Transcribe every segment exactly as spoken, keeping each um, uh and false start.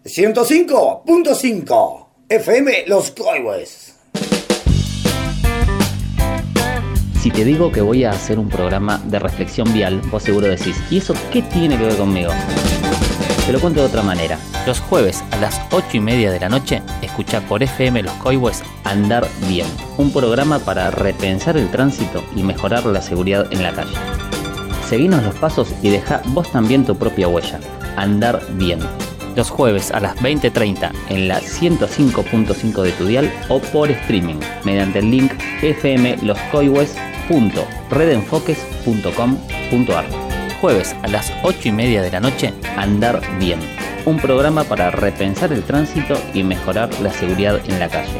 ciento cinco punto cinco F M Los Coihues. Si te digo que voy a hacer un programa de reflexión vial, vos seguro decís, ¿y eso qué tiene que ver conmigo? Te lo cuento de otra manera. Los jueves a las ocho y media de la noche, escucha por F M Los Coihues Andar Bien, un programa para repensar el tránsito y mejorar la seguridad en la calle. Seguinos los pasos y deja vos también tu propia huella. Andar Bien. Los jueves a las veinte treinta en la ciento cinco punto cinco de tu dial o por streaming mediante el link f m los coihues punto red enfoques punto com punto a r. Jueves a las ocho y media de la noche, Andar Bien, un programa para repensar el tránsito y mejorar la seguridad en la calle.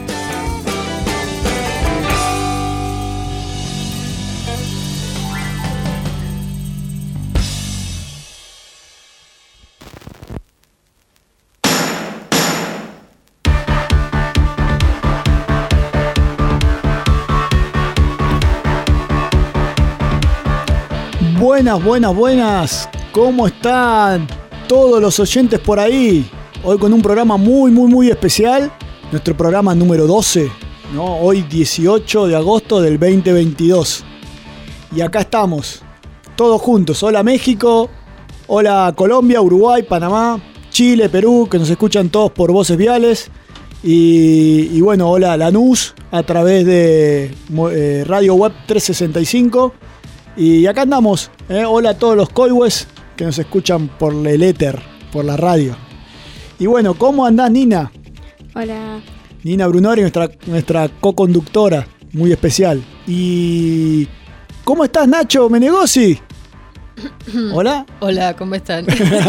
Buenas, buenas, buenas. ¿Cómo están todos los oyentes por ahí? Hoy con un programa muy, muy, muy especial. Nuestro programa número doce, ¿no? Hoy dieciocho de agosto del veinte veintidós. Y acá estamos, todos juntos. Hola México, hola Colombia, Uruguay, Panamá, Chile, Perú, que nos escuchan todos por Voces Viales. Y, y bueno, hola Lanús a través de eh, Radio Web trescientos sesenta y cinco. Y acá andamos, ¿eh? Hola a todos los coihues que nos escuchan por el éter, por la radio. Y bueno, ¿cómo andás, Nina? Hola. Nina Brunori, nuestra, nuestra co-conductora, muy especial. Y ¿cómo estás, Nacho Menegosi? Hola. Hola, ¿cómo están?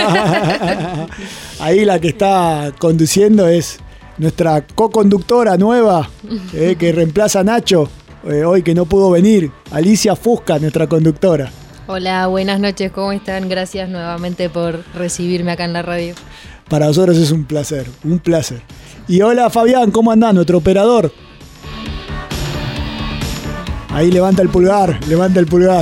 Ahí la que está conduciendo es nuestra co-conductora nueva, ¿eh? Que reemplaza a Nacho. Eh, hoy que no pudo venir, Alicia Fusca, nuestra conductora. Hola, buenas noches, ¿cómo están? Gracias nuevamente por recibirme acá en la radio. Para nosotros es un placer, un placer. Y hola Fabián, ¿cómo andás? Nuestro operador. Ahí levanta el pulgar, levanta el pulgar.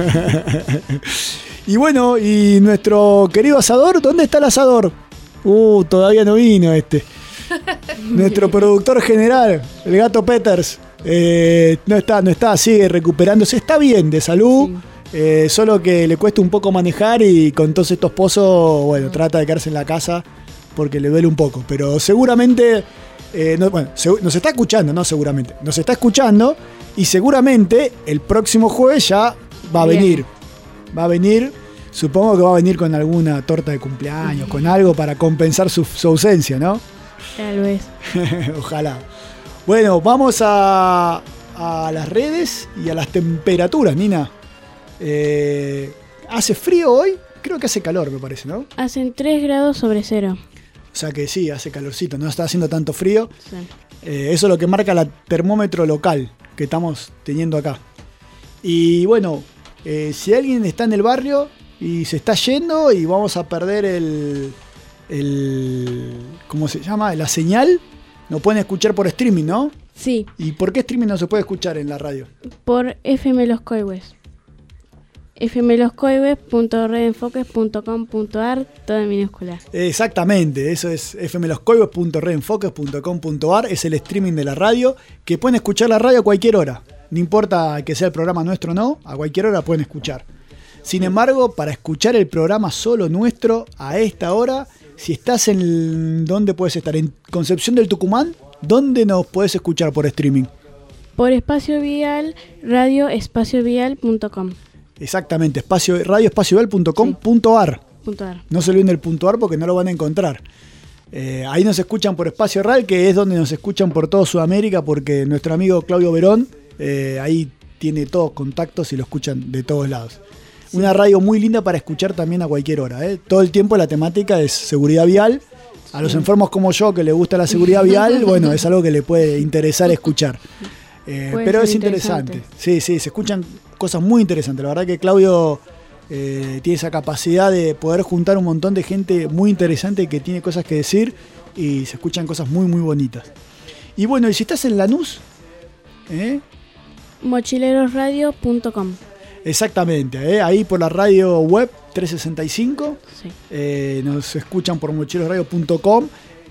Y bueno, y nuestro querido asador, ¿dónde está el asador? Uh, todavía no vino este. Nuestro productor general, el Gato Peters. Eh, no está, no está, sigue recuperándose, está bien de salud, sí. eh, Solo que le cuesta un poco manejar y con todos estos pozos, bueno, trata de quedarse en la casa porque le duele un poco, pero seguramente, eh, no, bueno, se, nos está escuchando, no seguramente, nos está escuchando y seguramente el próximo jueves ya va a venir, bien. va a venir, supongo que va a venir con alguna torta de cumpleaños, con algo para compensar su, su ausencia, ¿no? Tal vez. Ojalá. Bueno, vamos a, a las redes y a las temperaturas, Nina. Eh, ¿Hace frío hoy? Creo que hace calor, me parece, ¿no? Hacen tres grados sobre cero. O sea que sí, hace calorcito, no está haciendo tanto frío. Sí. Eh, eso es lo que marca el termómetro local que estamos teniendo acá. Y bueno, eh, si alguien está en el barrio y se está yendo y vamos a perder el, el ¿cómo se llama? La señal. Nos pueden escuchar por streaming, ¿no? Sí. ¿Y por qué streaming no se puede escuchar en la radio? Por F M Los Coihues. f m los coihues punto red enfoques punto com punto a r, todo en minúscula. Exactamente, eso es f m los coihues punto red enfoques punto com punto a r, es el streaming de la radio, que pueden escuchar la radio a cualquier hora. No importa que sea el programa nuestro o no, a cualquier hora pueden escuchar. Sin embargo, para escuchar el programa solo nuestro a esta hora, si estás en... ¿Dónde puedes estar? ¿En Concepción del Tucumán? ¿Dónde nos puedes escuchar por streaming? Por Espacio Vial, radio espacio vial punto com. Exactamente, espacio, radio espacio vial punto com punto a r. Punto ar. No se olviden del punto ar porque no lo van a encontrar. Eh, ahí nos escuchan por Espacio Real, que es donde nos escuchan por toda Sudamérica, porque nuestro amigo Claudio Verón eh, ahí tiene todos contactos y lo escuchan de todos lados. Sí. Una radio muy linda para escuchar también a cualquier hora. ¿eh? Todo el tiempo la temática es seguridad vial. A los enfermos como yo, que les gusta la seguridad vial, bueno, es algo que le puede interesar escuchar. Eh, pero es interesante. interesante. Sí, sí, se escuchan cosas muy interesantes. La verdad que Claudio eh, tiene esa capacidad de poder juntar un montón de gente muy interesante que tiene cosas que decir y se escuchan cosas muy, muy bonitas. Y bueno, y si estás en Lanús, ¿eh? mochileros radio punto com. Exactamente, ¿eh? Ahí por la radio web trescientos sesenta y cinco, sí. eh, nos escuchan por mochileros radio punto com.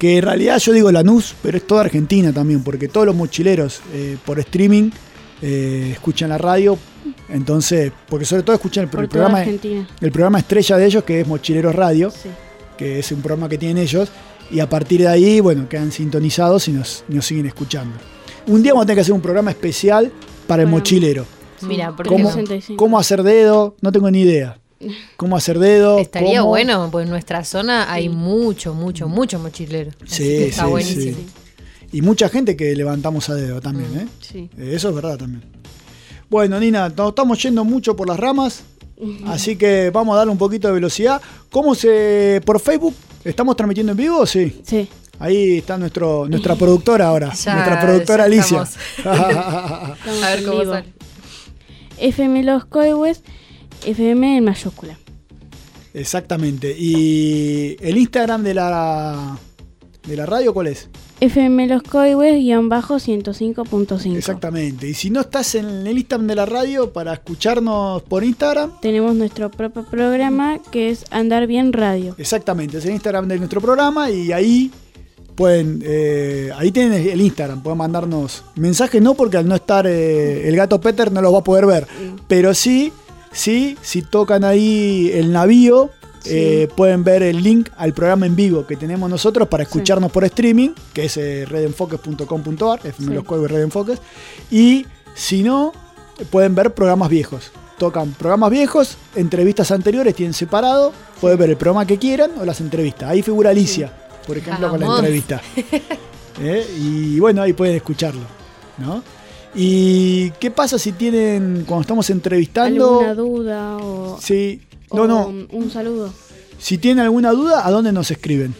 que en realidad yo digo Lanús, pero es toda Argentina también, porque todos los mochileros eh, por streaming eh, escuchan la radio, entonces, porque sobre todo escuchan el, Por el toda programa Argentina. el programa estrella de ellos, que es Mochileros Radio, Sí. que es un programa que tienen ellos, y a partir de ahí, bueno, quedan sintonizados y nos, nos siguen escuchando. Un día vamos a tener que hacer un programa especial para el Bueno. mochilero. Mira, porque ¿Cómo, no? sesenta y cinco. cómo hacer dedo? No tengo ni idea. ¿Cómo hacer dedo? Estaría cómo- bueno, pues en nuestra zona hay Sí. mucho, mucho, mucho mochilero. Así Sí, que está sí, buenísimo. sí. Y mucha gente que levantamos a dedo también, ¿eh? Sí. Eh, Eso es verdad también. Bueno, Nina, nos estamos yendo mucho por las ramas, así que vamos a darle un poquito de velocidad. ¿Cómo se...? ¿Por Facebook? ¿Estamos transmitiendo en vivo? Sí. Sí. Ahí está nuestro, nuestra productora ahora, Ya, nuestra productora ya Alicia. Estamos A ver en cómo vivo. sale. F M Los Coihues, F M en mayúscula. Exactamente. ¿Y el Instagram de la, de la radio cuál es? F M Los Coihues, guión bajo ciento cinco punto cinco. Exactamente. Y si no estás en el Instagram de la radio para escucharnos por Instagram, Tenemos nuestro propio programa que es Andar Bien Radio. exactamente, es el Instagram de nuestro programa y ahí pueden, eh, ahí tienen el Instagram, pueden mandarnos mensajes, no porque al no estar eh, el gato Peter no los va a poder ver, pero sí, sí, si tocan ahí el navío, eh, pueden ver el link al programa en vivo que tenemos nosotros para escucharnos por streaming, que es eh, red enfoques punto com punto ar, F M Sí. Los Coihues Red Enfoques, y si no, pueden ver programas viejos. Tocan programas viejos, entrevistas anteriores tienen separado, pueden ver el programa que quieran o las entrevistas. Ahí figura Alicia, por ejemplo, con la Vamos. entrevista. ¿Eh? Y bueno, ahí pueden escucharlo, ¿no? ¿Y qué pasa si tienen, cuando estamos entrevistando... ¿Alguna duda o, Sí, no, o no. un saludo? Si tienen alguna duda, ¿a dónde nos escriben?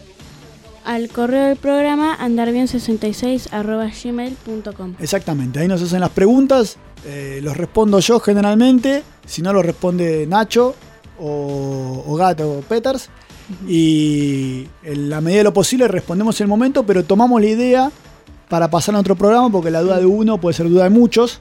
Al correo del programa andarbien sesenta y seis arroba gmail punto com. Exactamente, ahí nos hacen las preguntas, eh, los respondo yo generalmente, si no lo responde Nacho o, o Gato o Peters, y en la medida de lo posible respondemos en el momento, pero tomamos la idea para pasar a otro programa, porque la duda de uno puede ser duda de muchos,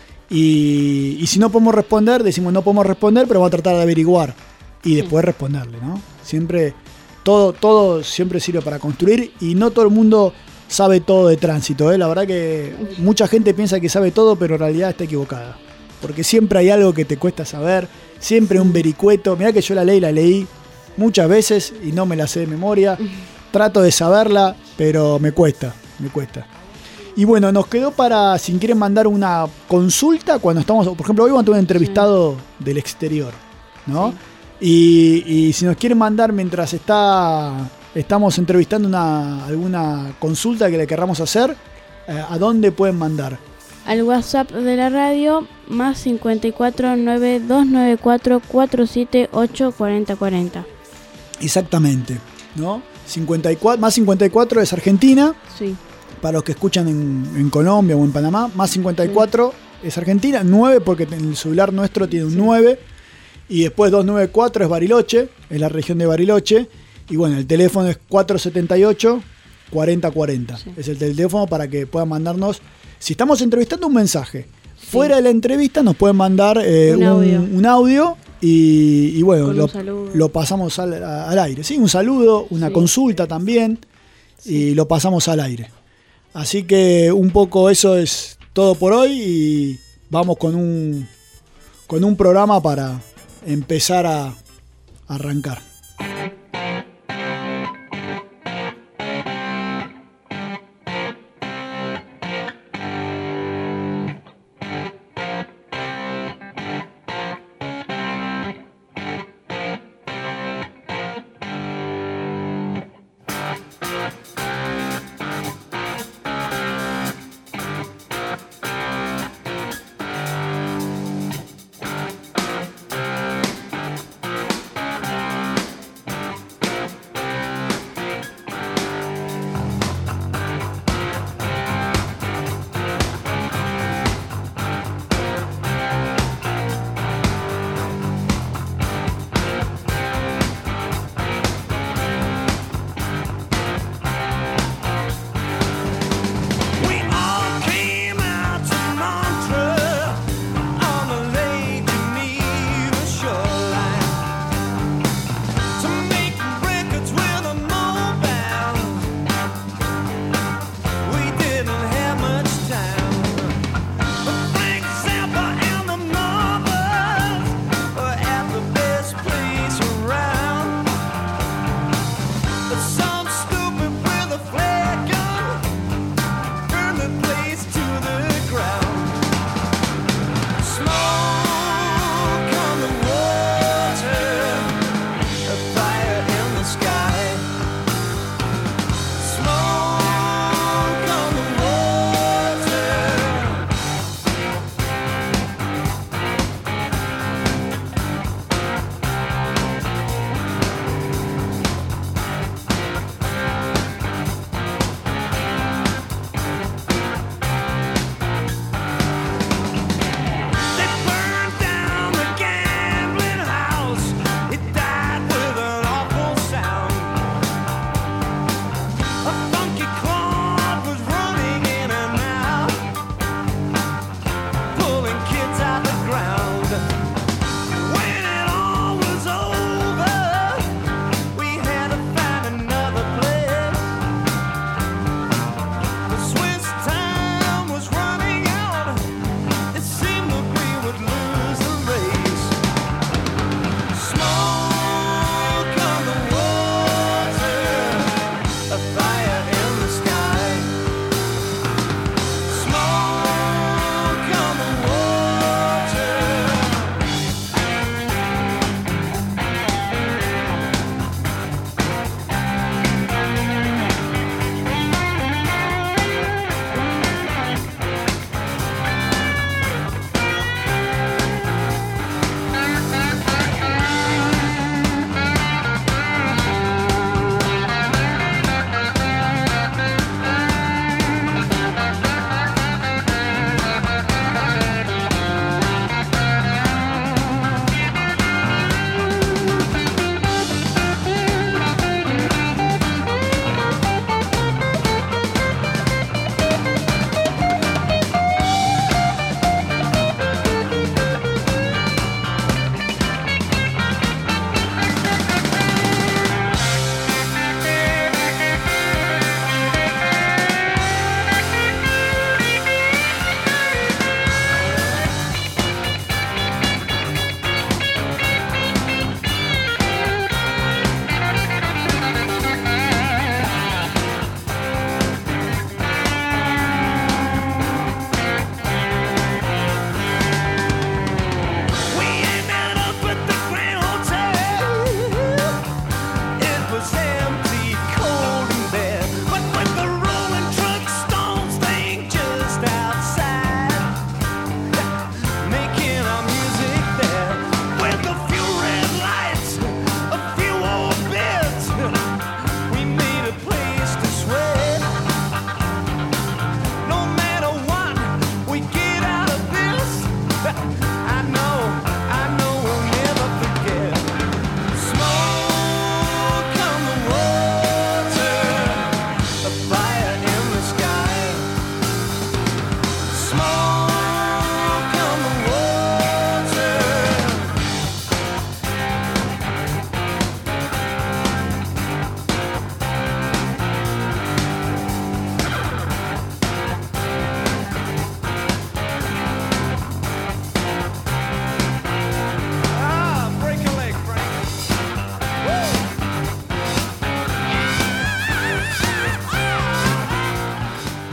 y, y si no podemos responder, decimos no podemos responder, pero vamos a tratar de averiguar y después responderle, ¿no? Siempre, todo, todo siempre sirve para construir y no todo el mundo sabe todo de tránsito, ¿eh? La verdad que mucha gente piensa que sabe todo, pero en realidad está equivocada. Porque siempre hay algo que te cuesta saber, siempre un vericueto. Mirá que yo la leí, la leí muchas veces y no me la sé de memoria. Trato de saberla, pero me cuesta, me cuesta. Y bueno, nos quedó para, si quieren mandar una consulta, cuando estamos, por ejemplo, hoy vamos a tener un entrevistado del exterior, ¿no? Y, y si nos quieren mandar mientras está estamos entrevistando una, alguna consulta que le querramos hacer, eh, ¿a dónde pueden mandar? Al WhatsApp de la radio, más cincuenta y cuatro nueve dos nueve cuatro cuatro siete ocho cuarenta cuarenta. Exactamente, ¿no? cincuenta y cuatro, más cincuenta y cuatro es Argentina, Sí. para los que escuchan en, en Colombia o en Panamá, más cincuenta y cuatro es Argentina, nueve porque el celular nuestro tiene un nueve, y después doscientos noventa y cuatro es Bariloche, es la región de Bariloche, y bueno, el teléfono es cuatrocientos setenta y ocho cuarenta cuarenta, Sí. es el teléfono para que puedan mandarnos, si estamos entrevistando, un mensaje. Fuera de la entrevista nos pueden mandar eh, Un un, audio. un audio y, y bueno, Con lo, un saludo. lo pasamos al, al aire. Sí, un saludo, una Sí. consulta también, y lo pasamos al aire. Así que un poco eso es todo por hoy y vamos con un, con un programa para empezar a arrancar.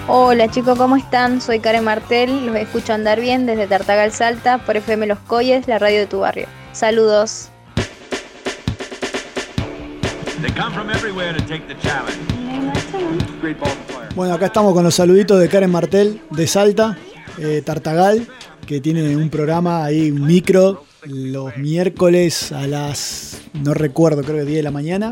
Hola chicos, ¿cómo están? Soy Karen Martel, los escucho andar bien desde Tartagal Salta por F M Los Coyes, la radio de tu barrio. Saludos. Bueno, acá estamos con los saluditos de Karen Martel de Salta, eh, Tartagal, que tiene un programa ahí, un micro, los miércoles a las, no recuerdo, creo que diez de la mañana.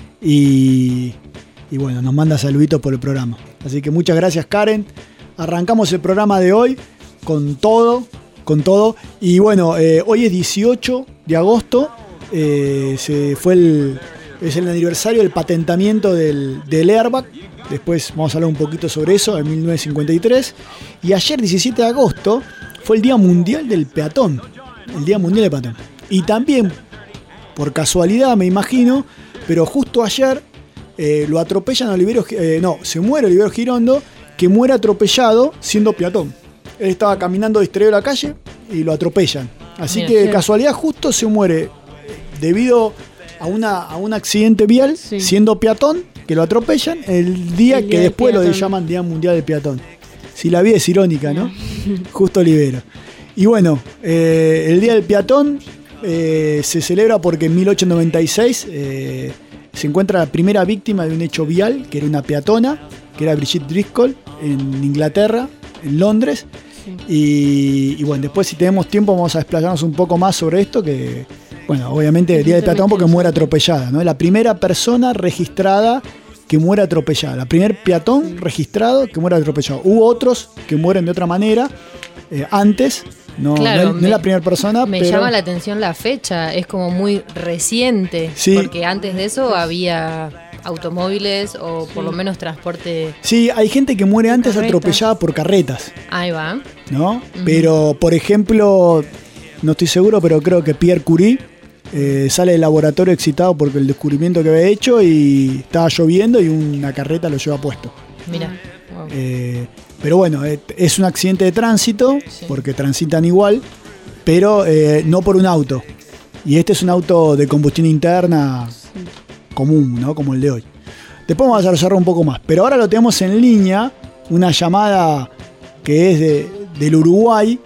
Y, y bueno, nos manda saluditos por el programa. Así que muchas gracias, Karen. Arrancamos el programa de hoy con todo, con todo. Y bueno, eh, hoy es dieciocho de agosto. Eh, se fue el, es el aniversario del patentamiento del, del airbag. Después vamos a hablar un poquito sobre eso, en mil novecientos cincuenta y tres. Y ayer, diecisiete de agosto, fue el Día Mundial del Peatón. El Día Mundial del Peatón. Y también, por casualidad, me imagino, pero justo ayer eh, lo atropellan a Oliverio, eh, no, se muere Oliverio Girondo, que muere atropellado siendo peatón. Él estaba caminando distraído a la calle y lo atropellan. Así Mira, que de casualidad justo se muere debido a, una, a un accidente vial, sí. siendo peatón, que lo atropellan el día, el día que después peatón. Lo llaman Día Mundial del Peatón. Si la vida es irónica, ¿no? Justo Oliverio. Y bueno, eh, el Día del Peatón eh, se celebra porque en mil ochocientos noventa y seis eh, se encuentra la primera víctima de un hecho vial, que era una peatona, que era Brigitte Driscoll, en Inglaterra, en Londres. Sí. Y, y bueno, después si tenemos tiempo vamos a desplazarnos un poco más sobre esto, que bueno, obviamente el Día del Peatón porque muere atropellada, ¿no? Es la primera persona registrada que muere atropellada, la primer peatón registrado que muere atropellado. Hubo otros que mueren de otra manera eh, antes. No, claro, no, es, no es la primera persona. Me pero... llama la atención la fecha, es como muy reciente, sí. porque antes de eso había automóviles o por sí. lo menos transporte. Sí, hay gente que muere antes carretas. atropellada por carretas. Ahí va. ¿No? Uh-huh. Pero, por ejemplo, no estoy seguro, pero creo que Pierre Curie eh, sale del laboratorio excitado porque el descubrimiento que había hecho y estaba lloviendo y una carreta lo lleva puesto. Mira. Wow. Eh, Pero bueno, es un accidente de tránsito, sí. porque transitan igual, pero eh, no por un auto. Y este es un auto de combustión interna sí. común, ¿no? Como el de hoy. Después vamos a desarrollar un poco más. Pero ahora lo tenemos en línea, una llamada que es de, del Uruguay.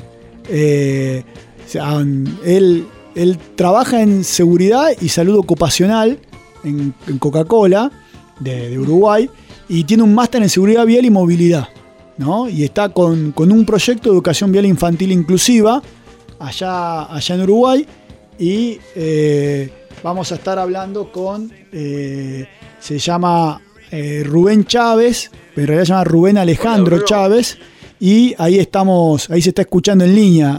Eh, o sea, él, él trabaja en seguridad y salud ocupacional en, en Coca-Cola de, de Uruguay y tiene un máster en seguridad vial y movilidad. ¿No? Y está con, con un proyecto de educación vial infantil inclusiva allá, allá en Uruguay y eh, vamos a estar hablando con eh, se llama eh, Rubén Chávez, pero en realidad se llama Rubén Alejandro Hola, Chávez y ahí estamos, ahí se está escuchando en línea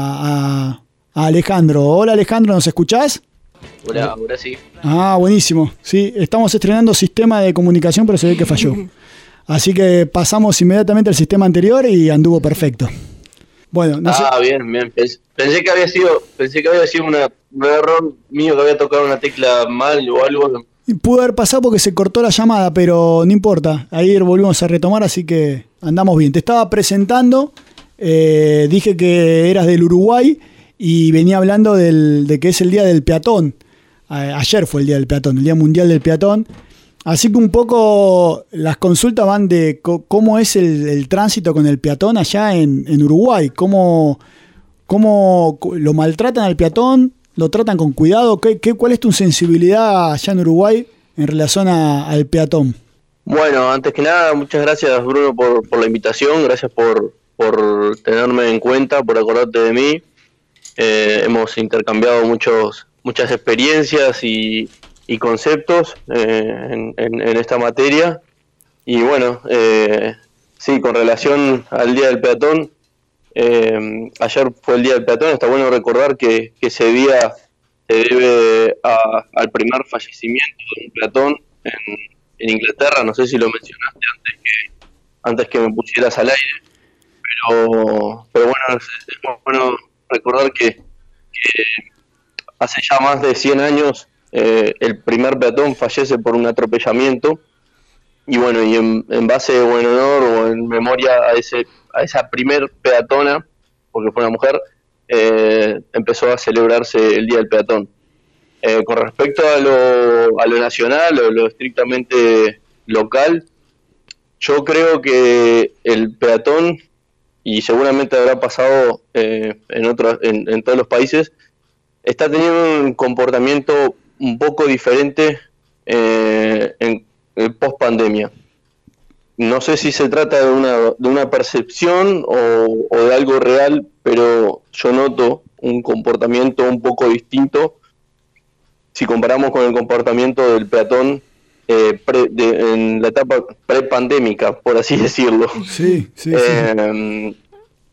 a, a, a Alejandro. Hola Alejandro, ¿nos escuchás? Hola, ahora sí. Ah, buenísimo. Sí, estamos estrenando sistema de comunicación, pero se ve que falló. Así que pasamos inmediatamente al sistema anterior y anduvo perfecto. Bueno, no ah, sé. bien, bien. Pensé que había sido, pensé que había sido una, un error mío que había tocado una tecla mal o algo. Y pudo haber pasado porque se cortó la llamada, pero no importa. Ahí volvimos a retomar, así que andamos bien. Te estaba presentando, eh, dije que eras del Uruguay y venía hablando del, de que es el Día del Peatón. A, ayer fue el Día del Peatón, el Día Mundial del Peatón. Así que un poco las consultas van de co- cómo es el, el tránsito con el peatón allá en, en Uruguay, cómo, cómo lo maltratan al peatón, lo tratan con cuidado, ¿Qué, qué, ¿cuál es tu sensibilidad allá en Uruguay en relación a, al peatón? Bueno, antes que nada, muchas gracias Bruno por, por la invitación, gracias por, por tenerme en cuenta, por acordarte de mí. Eh, hemos intercambiado muchos, muchas experiencias y... y conceptos eh, en, en, en esta materia. Y bueno, eh, sí, con relación al Día del Peatón, eh, ayer fue el Día del Peatón, está bueno recordar que, que ese día se debe a, al primer fallecimiento de un peatón en, en Inglaterra, no sé si lo mencionaste antes que, antes que me pusieras al aire, pero, pero bueno, es, es bueno recordar que, que hace ya más de cien años Eh, el primer peatón fallece por un atropellamiento y bueno, y en, en base o en honor o en memoria a ese a esa primer peatona, porque fue una mujer, eh, empezó a celebrarse el Día del Peatón. Eh, con respecto a lo, a lo nacional o lo estrictamente local, yo creo que el peatón, y seguramente habrá pasado eh, en, otros, en, en todos los países, está teniendo un comportamiento un poco diferente eh, en, en post pandemia. No sé si se trata de una, de una percepción o, o de algo real, pero yo noto un comportamiento un poco distinto si comparamos con el comportamiento del peatón eh, pre, de, en la etapa prepandémica, por así decirlo. Sí, sí, eh, sí.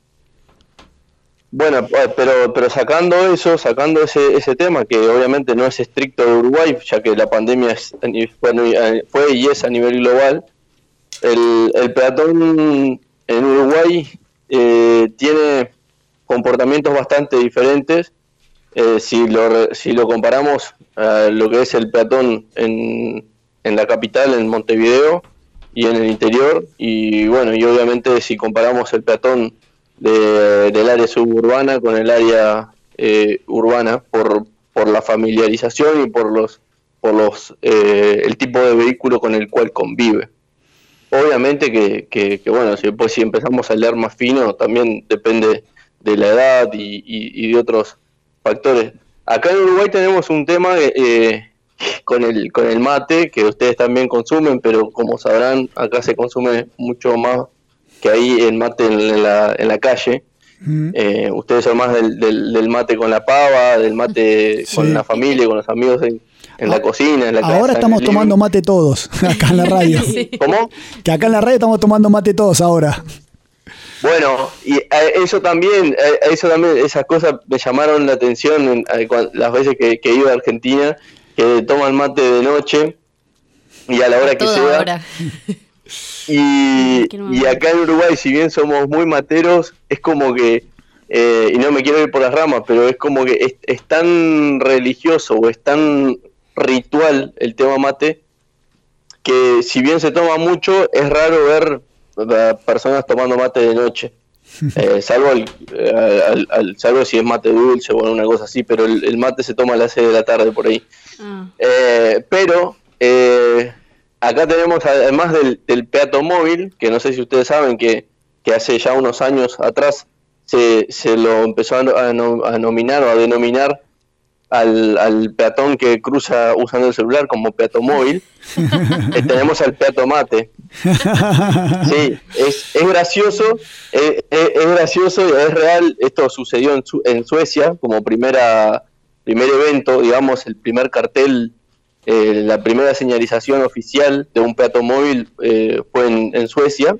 Bueno, pero pero sacando eso, sacando ese ese tema, que obviamente no es estricto de Uruguay, ya que la pandemia es, fue, fue y es a nivel global, el, el peatón en Uruguay eh, tiene comportamientos bastante diferentes eh, si lo si lo comparamos a lo que es el peatón en, en la capital, en Montevideo, y en el interior, y bueno, y obviamente si comparamos el peatón De, del área suburbana con el área eh, urbana por por la familiarización y por los por los eh, el tipo de vehículo con el cual convive. Obviamente que, que, que bueno, si, pues, si empezamos a leer más fino, también depende de la edad y, y, y de otros factores. Acá en Uruguay tenemos un tema eh, con el con el mate, que ustedes también consumen, pero como sabrán, acá se consume mucho más que ahí el mate en la, en la calle. Mm. Eh, ustedes son más del, del, del mate con la pava, del mate sí. con la familia, con los amigos en, en ah, la cocina, en la casa. Ahora estamos tomando mate todos, acá en la radio. Sí. ¿Cómo? Que acá en la radio estamos tomando mate todos ahora. Bueno, y eso también, eso también, esas cosas me llamaron la atención en, las veces que, que iba a Argentina, que toman mate de noche y a la hora a que sea. Hora. Y, y acá en Uruguay, si bien somos muy materos, es como que, eh, y no me quiero ir por las ramas, pero es como que es, es tan religioso o es tan ritual el tema mate, que si bien se toma mucho, es raro ver uh, personas tomando mate de noche, eh, salvo, el, uh, al, al, salvo si es mate dulce o alguna cosa así, pero el, el mate se toma a las seis de la tarde por ahí. Ah. Eh, pero... Eh, Acá tenemos, además del, del peatomóvil, que no sé si ustedes saben que, que hace ya unos años atrás se, se lo empezó a, a, no, a nominar o a denominar al, al peatón que cruza usando el celular como peatomóvil. eh, tenemos al peatomate. Sí, es, es gracioso, es, es, es gracioso y es real. Esto sucedió en, Su, en Suecia como primera primer evento, digamos, el primer cartel. Eh, la primera señalización oficial de un peatomóvil eh, fue en, en Suecia,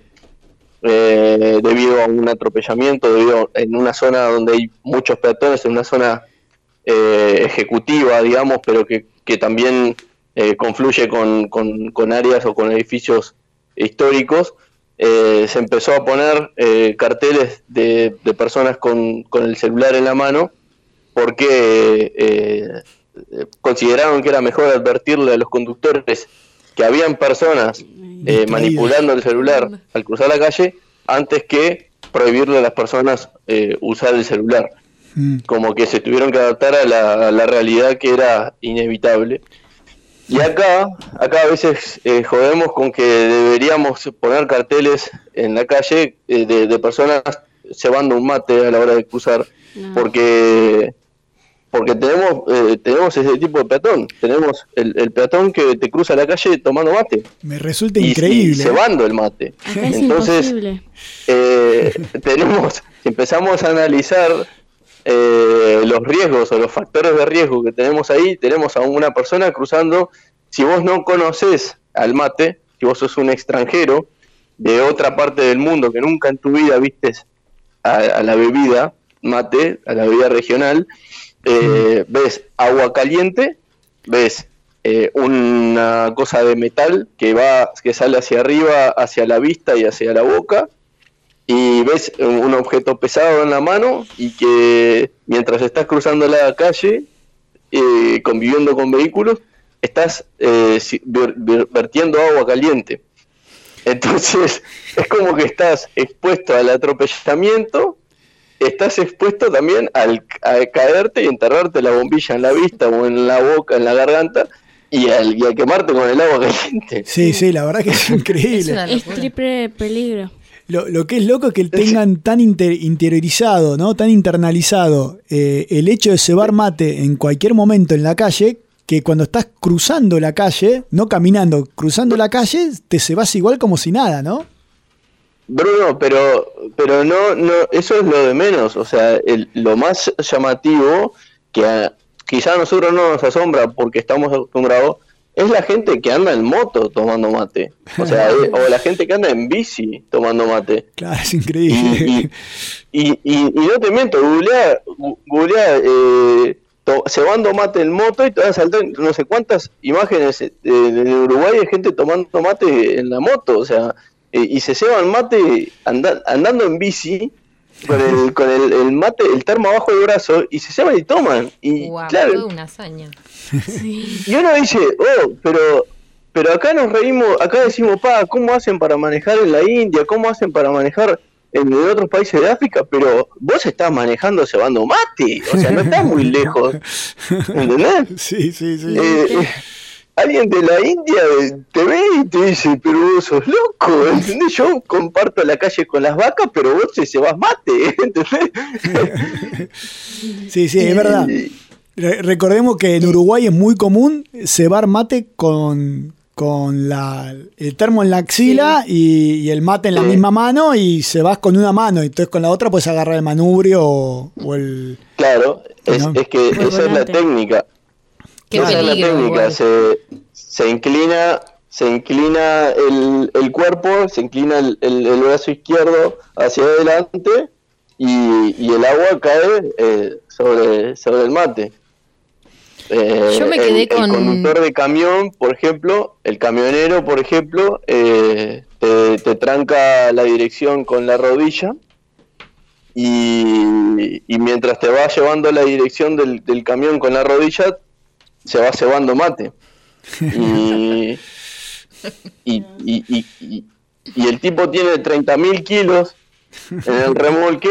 eh, debido a un atropellamiento, debido a, en una zona donde hay muchos peatones, en una zona eh, ejecutiva, digamos, pero que, que también eh, confluye con, con, con áreas o con edificios históricos. Eh, se empezó a poner eh, carteles de, de personas con, con el celular en la mano, porque eh, consideraron que era mejor advertirle a los conductores que habían personas eh, manipulando el celular al cruzar la calle antes que prohibirle a las personas eh, usar el celular. Mm. Como que se tuvieron que adaptar a la, a la realidad que era inevitable. Y acá, acá a veces eh, jodemos con que deberíamos poner carteles en la calle eh, de, de personas cebando un mate a la hora de cruzar, no. porque... Porque tenemos eh, tenemos ese tipo de peatón. Tenemos el, el peatón que te cruza la calle tomando mate. Me resulta y, increíble. Y cebando el mate. Acá es Entonces, imposible. Eh, tenemos, si empezamos a analizar eh, los riesgos o los factores de riesgo que tenemos ahí, tenemos a una persona cruzando. Si vos no conocés al mate, si vos sos un extranjero de otra parte del mundo que nunca en tu vida vistes a, a la bebida mate, a la bebida regional, Eh, ves agua caliente, ves eh, una cosa de metal que va que sale hacia arriba, hacia la vista y hacia la boca, y ves un objeto pesado en la mano, y que mientras estás cruzando la calle eh, conviviendo con vehículos, estás eh, vertiendo agua caliente. Entonces es como que estás expuesto al atropellamiento, estás expuesto también al, a caerte y enterrarte la bombilla en la vista o en la boca, en la garganta, y al, y al quemarte con el agua caliente. Sí, sí, la verdad que es increíble. Es, es triple peligro. Lo, lo que es loco es que tengan tan inter, interiorizado, ¿no? Tan internalizado eh, el hecho de cebar mate en cualquier momento en la calle, que cuando estás cruzando la calle, no caminando, cruzando la calle, te cebás igual como si nada, ¿no? Bruno, pero pero no no eso es lo de menos. O sea, el, lo más llamativo, que a, quizá a nosotros no nos asombra porque estamos acostumbrados, es la gente que anda en moto tomando mate. O sea, eh, o la gente que anda en bici tomando mate. Claro, es increíble. Y, y, y, y no te miento, googlea, googlea eh, to, cebando mate en moto y te van a saltar no sé cuántas imágenes eh, de Uruguay de gente tomando mate en la moto. O sea, eh, y se ceban mate anda, andando en bici con el con el, el mate, el termo abajo del brazo, y se ceban y toman. Y wow, claro, toda una hazaña. Sí. y uno dice, oh, pero pero acá nos reímos, acá decimos, pa, ¿cómo hacen para manejar en la India? ¿Cómo hacen para manejar en, en otros países de África? Pero vos estás manejando cebando mate, o sea, no estás muy lejos, ¿entendés? Sí, sí, sí. Eh, eh, alguien de la India te ve y te dice, pero vos sos loco, ¿entendés? Yo comparto la calle con las vacas, pero vos te cebás mate, ¿entendés? Sí, sí, es verdad. Re- recordemos que en Uruguay es muy común cebar mate con, con la, el termo en la axila sí. y, y el mate en la sí. misma mano, y cebás con una mano, y entonces con la otra puedes agarrar el manubrio o, o el... Claro, es, ¿no? es que esa es la técnica. Qué Esa peligro, es la técnica, se, se inclina, se inclina el, el cuerpo, se inclina el, el, el brazo izquierdo hacia adelante y, y el agua cae eh, sobre, sobre el mate. Eh, Yo me quedé el, con... el conductor de camión, por ejemplo, el camionero, por ejemplo, eh, te, te tranca la dirección con la rodilla y, y mientras te va llevando la dirección del, del camión con la rodilla, se va cebando mate. Y, y, y, y, y, y el tipo tiene treinta mil kilos en el remolque,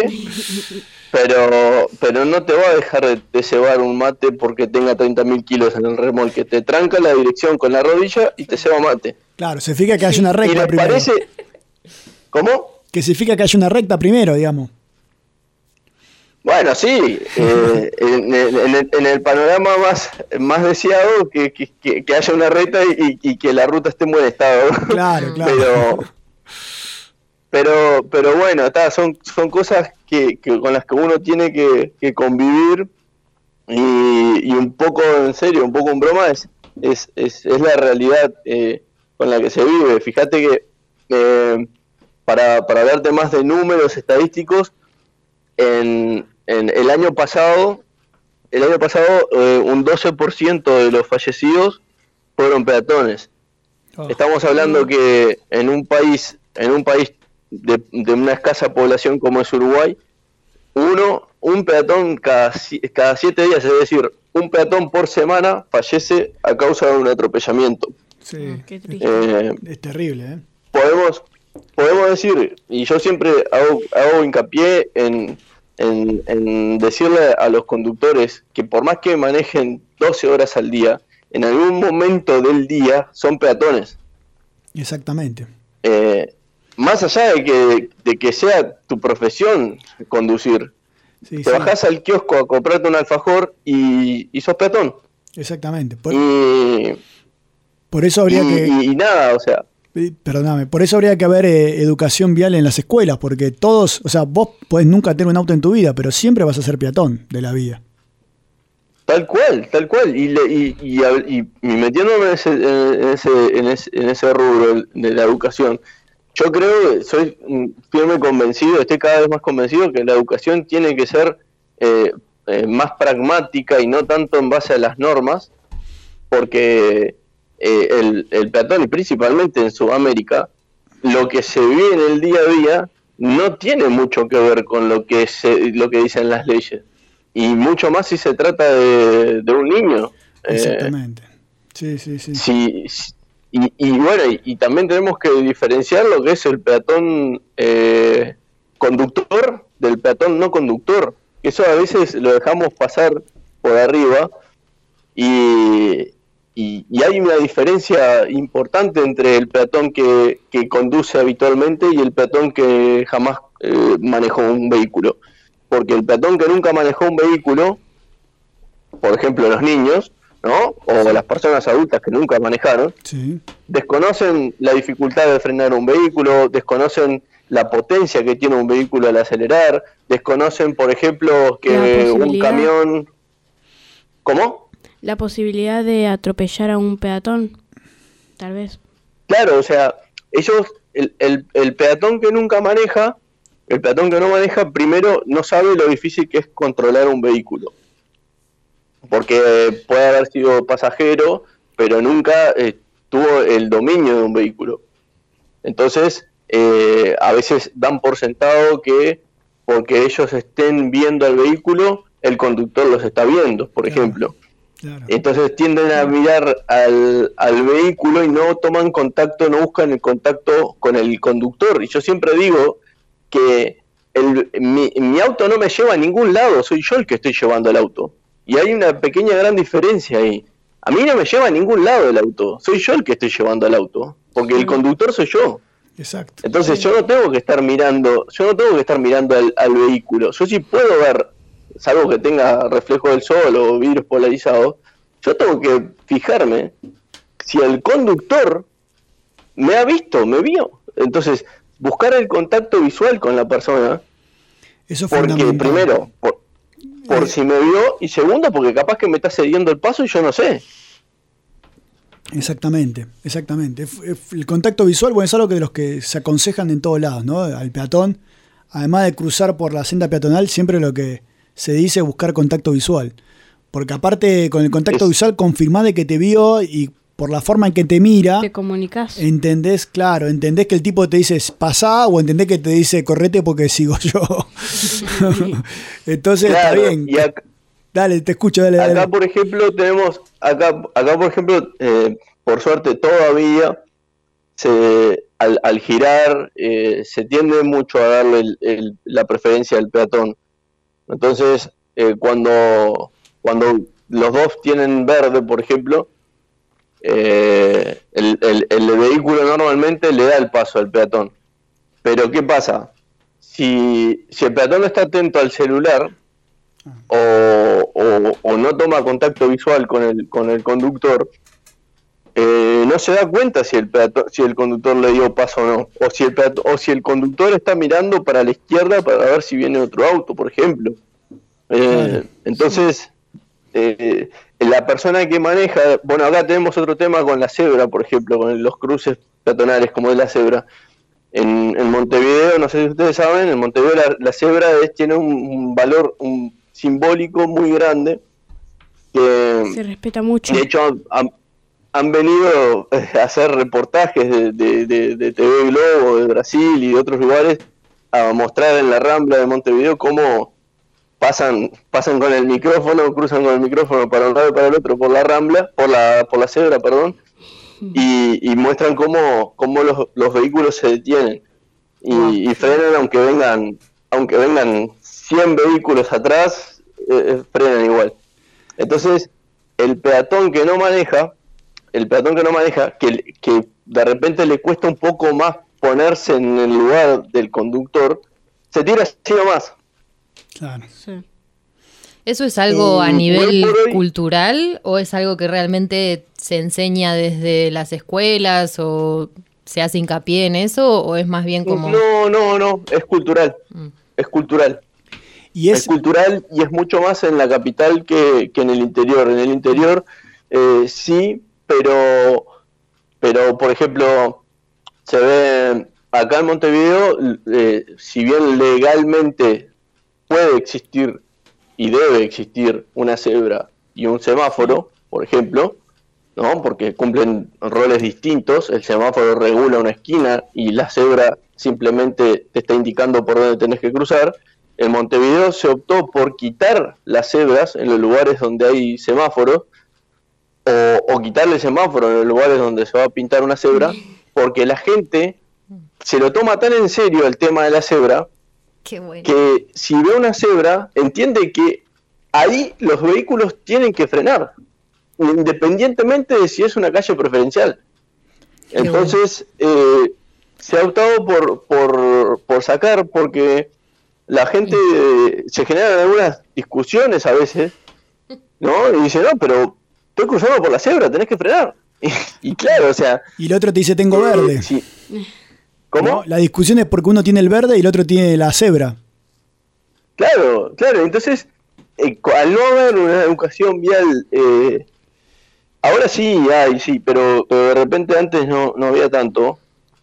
pero pero no te va a dejar de, de cebar un mate porque tenga treinta mil kilos en el remolque. Te tranca la dirección con la rodilla y te ceba mate. Claro, se fija que haya una recta y primero. Parece... ¿Cómo? Que se fija que haya una recta primero, digamos. Bueno, sí, eh, en, en, el, en el panorama más, más deseado que, que, que, que haya una recta y, y que la ruta esté en buen estado. Claro, claro. Pero, pero, pero bueno, está, son, son cosas que, que con las que uno tiene que, que convivir y, y un poco en serio, un poco en broma, es, es, es, es la realidad eh, con la que se vive. Fíjate que eh, para, para darte más de números estadísticos, En, en el año pasado, el año pasado eh, un doce por ciento de los fallecidos fueron peatones. Oh. Estamos hablando que en un país, en un país de, de una escasa población como es Uruguay, uno, un peatón cada, cada siete días, es decir, un peatón por semana fallece a causa de un atropellamiento. Sí, Qué triste. Eh, es terrible, ¿eh? Podemos, podemos decir, y yo siempre hago, hago hincapié en En, en decirle a los conductores que por más que manejen doce horas al día, en algún momento del día son peatones. Exactamente. Eh, más allá de que, de que sea tu profesión conducir, sí, te sí. bajás al kiosco a comprarte un alfajor y, y sos peatón. Exactamente. Por, y, por eso habría y, que... Y, y nada, o sea... Perdóname, por eso habría que haber eh, educación vial en las escuelas, porque todos, o sea, vos podés nunca tener un auto en tu vida, pero siempre vas a ser peatón de la vía. Tal cual, tal cual. Y, le, y, y, y, y metiéndome en ese, en, ese, en, ese, en ese rubro de la educación, yo creo, soy firme convencido, estoy cada vez más convencido que la educación tiene que ser eh, eh, más pragmática y no tanto en base a las normas, porque... Eh, el, el peatón, y principalmente en Sudamérica, lo que se vive en el día a día no tiene mucho que ver con lo que se, lo que dicen las leyes, y mucho más si se trata de, de un niño. Exactamente. Eh, sí, sí, sí. Si, si, y, y bueno, y, y también tenemos que diferenciar lo que es el peatón eh, conductor del peatón no conductor. Eso a veces lo dejamos pasar por arriba y... y, y hay una diferencia importante entre el peatón que, que conduce habitualmente y el peatón que jamás eh, manejó un vehículo. Porque el peatón que nunca manejó un vehículo, por ejemplo los niños, ¿no? O las personas adultas que nunca manejaron, sí. desconocen la dificultad de frenar un vehículo, desconocen la potencia que tiene un vehículo al acelerar, desconocen, por ejemplo, que un camión... ¿Cómo? La posibilidad de atropellar a un peatón, tal vez. Claro, o sea, ellos, el, el, el peatón que nunca maneja, el peatón que no maneja, primero no sabe lo difícil que es controlar un vehículo. Porque puede haber sido pasajero, pero nunca eh, tuvo el dominio de un vehículo. Entonces, eh, a veces dan por sentado que porque ellos estén viendo al vehículo, el conductor los está viendo, por claro, ejemplo. Claro. Entonces tienden a mirar al, al vehículo y no toman contacto, no buscan el contacto con el conductor. Y yo siempre digo que el, mi, mi auto no me lleva a ningún lado, soy yo el que estoy llevando el auto. Y hay una pequeña gran diferencia ahí. A mí no me lleva a ningún lado el auto, soy yo el que estoy llevando el auto, porque el conductor soy yo. Exacto. Entonces yo no tengo que estar mirando, yo no tengo que estar mirando al, al vehículo. Yo sí puedo ver, salvo que tenga reflejo del sol o vidrios polarizados, yo tengo que fijarme si el conductor me ha visto, me vio. Entonces, buscar el contacto visual con la persona. Eso porque primero, por, por eh. si me vio, y segundo, porque capaz que me está cediendo el paso y yo no sé. Exactamente, exactamente. El contacto visual, bueno, es algo que de los que se aconsejan en todos lados, ¿no? Al peatón, además de cruzar por la senda peatonal, siempre lo que se dice es buscar contacto visual. Porque aparte, con el contacto es... visual, confirmás de que te vio y por la forma en que te mira... Te comunicás. Entendés, claro, entendés que el tipo te dice pasá o entendés que te dice correte porque sigo yo. Entonces, claro, está bien. Y acá... Dale, te escucho, dale, acá, dale. por ejemplo, tenemos, acá, acá por ejemplo, eh, por suerte todavía, se, al, al girar, eh, se tiende mucho a darle el, el, la preferencia al peatón. Entonces, eh, cuando, cuando los dos tienen verde, por ejemplo, eh, el, el, el vehículo normalmente le da el paso al peatón. Pero, ¿qué pasa? Si, si el peatón no está atento al celular, O, o, o no toma contacto visual con el con el conductor, eh, no se da cuenta si el peatón, si el conductor le dio paso o no, o si el peatón, o si el conductor está mirando para la izquierda para ver si viene otro auto, por ejemplo. Eh, entonces, eh, la persona que maneja, bueno, acá tenemos otro tema con la cebra, por ejemplo, con los cruces peatonales como es la cebra. En, en Montevideo, no sé si ustedes saben, en Montevideo la, la cebra es, tiene un, un valor un, simbólico muy grande que se respeta mucho. De hecho han, han, han venido a hacer reportajes de, de, de, de T V Globo de Brasil y de otros lugares a mostrar en la Rambla de Montevideo cómo pasan pasan con el micrófono, cruzan con el micrófono para un lado y para el otro por la Rambla, por la por la cebra, perdón, y, y muestran cómo, cómo los, los vehículos se detienen y, y frenan aunque vengan aunque vengan cien vehículos atrás, eh, frenan igual. Entonces, el peatón que no maneja, el peatón que no maneja, que, que de repente le cuesta un poco más ponerse en el lugar del conductor, se tira así nomás. Claro. Sí. ¿Eso es algo a nivel hoy, cultural o es algo que realmente se enseña desde las escuelas o se hace hincapié en eso o es más bien como...? No, no, no, es cultural, mm. es cultural. Y es... es cultural y es mucho más en la capital que, que en el interior. En el interior eh, sí, pero, pero por ejemplo, se ve acá en Montevideo, eh, si bien legalmente puede existir y debe existir una cebra y un semáforo, por ejemplo, ¿no? Porque cumplen roles distintos, el semáforo regula una esquina y la cebra simplemente te está indicando por dónde tenés que cruzar. En Montevideo se optó por quitar las cebras en los lugares donde hay semáforos o, o quitarle el semáforo en los lugares donde se va a pintar una cebra, porque la gente se lo toma tan en serio el tema de la cebra. Qué bueno. Que si ve una cebra entiende que ahí los vehículos tienen que frenar independientemente de si es una calle preferencial. Entonces, eh, se ha optado por, por, por sacar, porque la gente eh, se generan algunas discusiones a veces, ¿no? Y dice, no, pero estoy cruzando por la cebra, tenés que frenar. Y, y claro, o sea... Y el otro te dice, tengo eh, verde. Sí. ¿Cómo? ¿No? La discusión es porque uno tiene el verde y el otro tiene la cebra. Claro, claro. Entonces, eh, al no haber una educación vial... Eh, ahora sí hay, sí, pero, pero de repente antes no, no había tanto.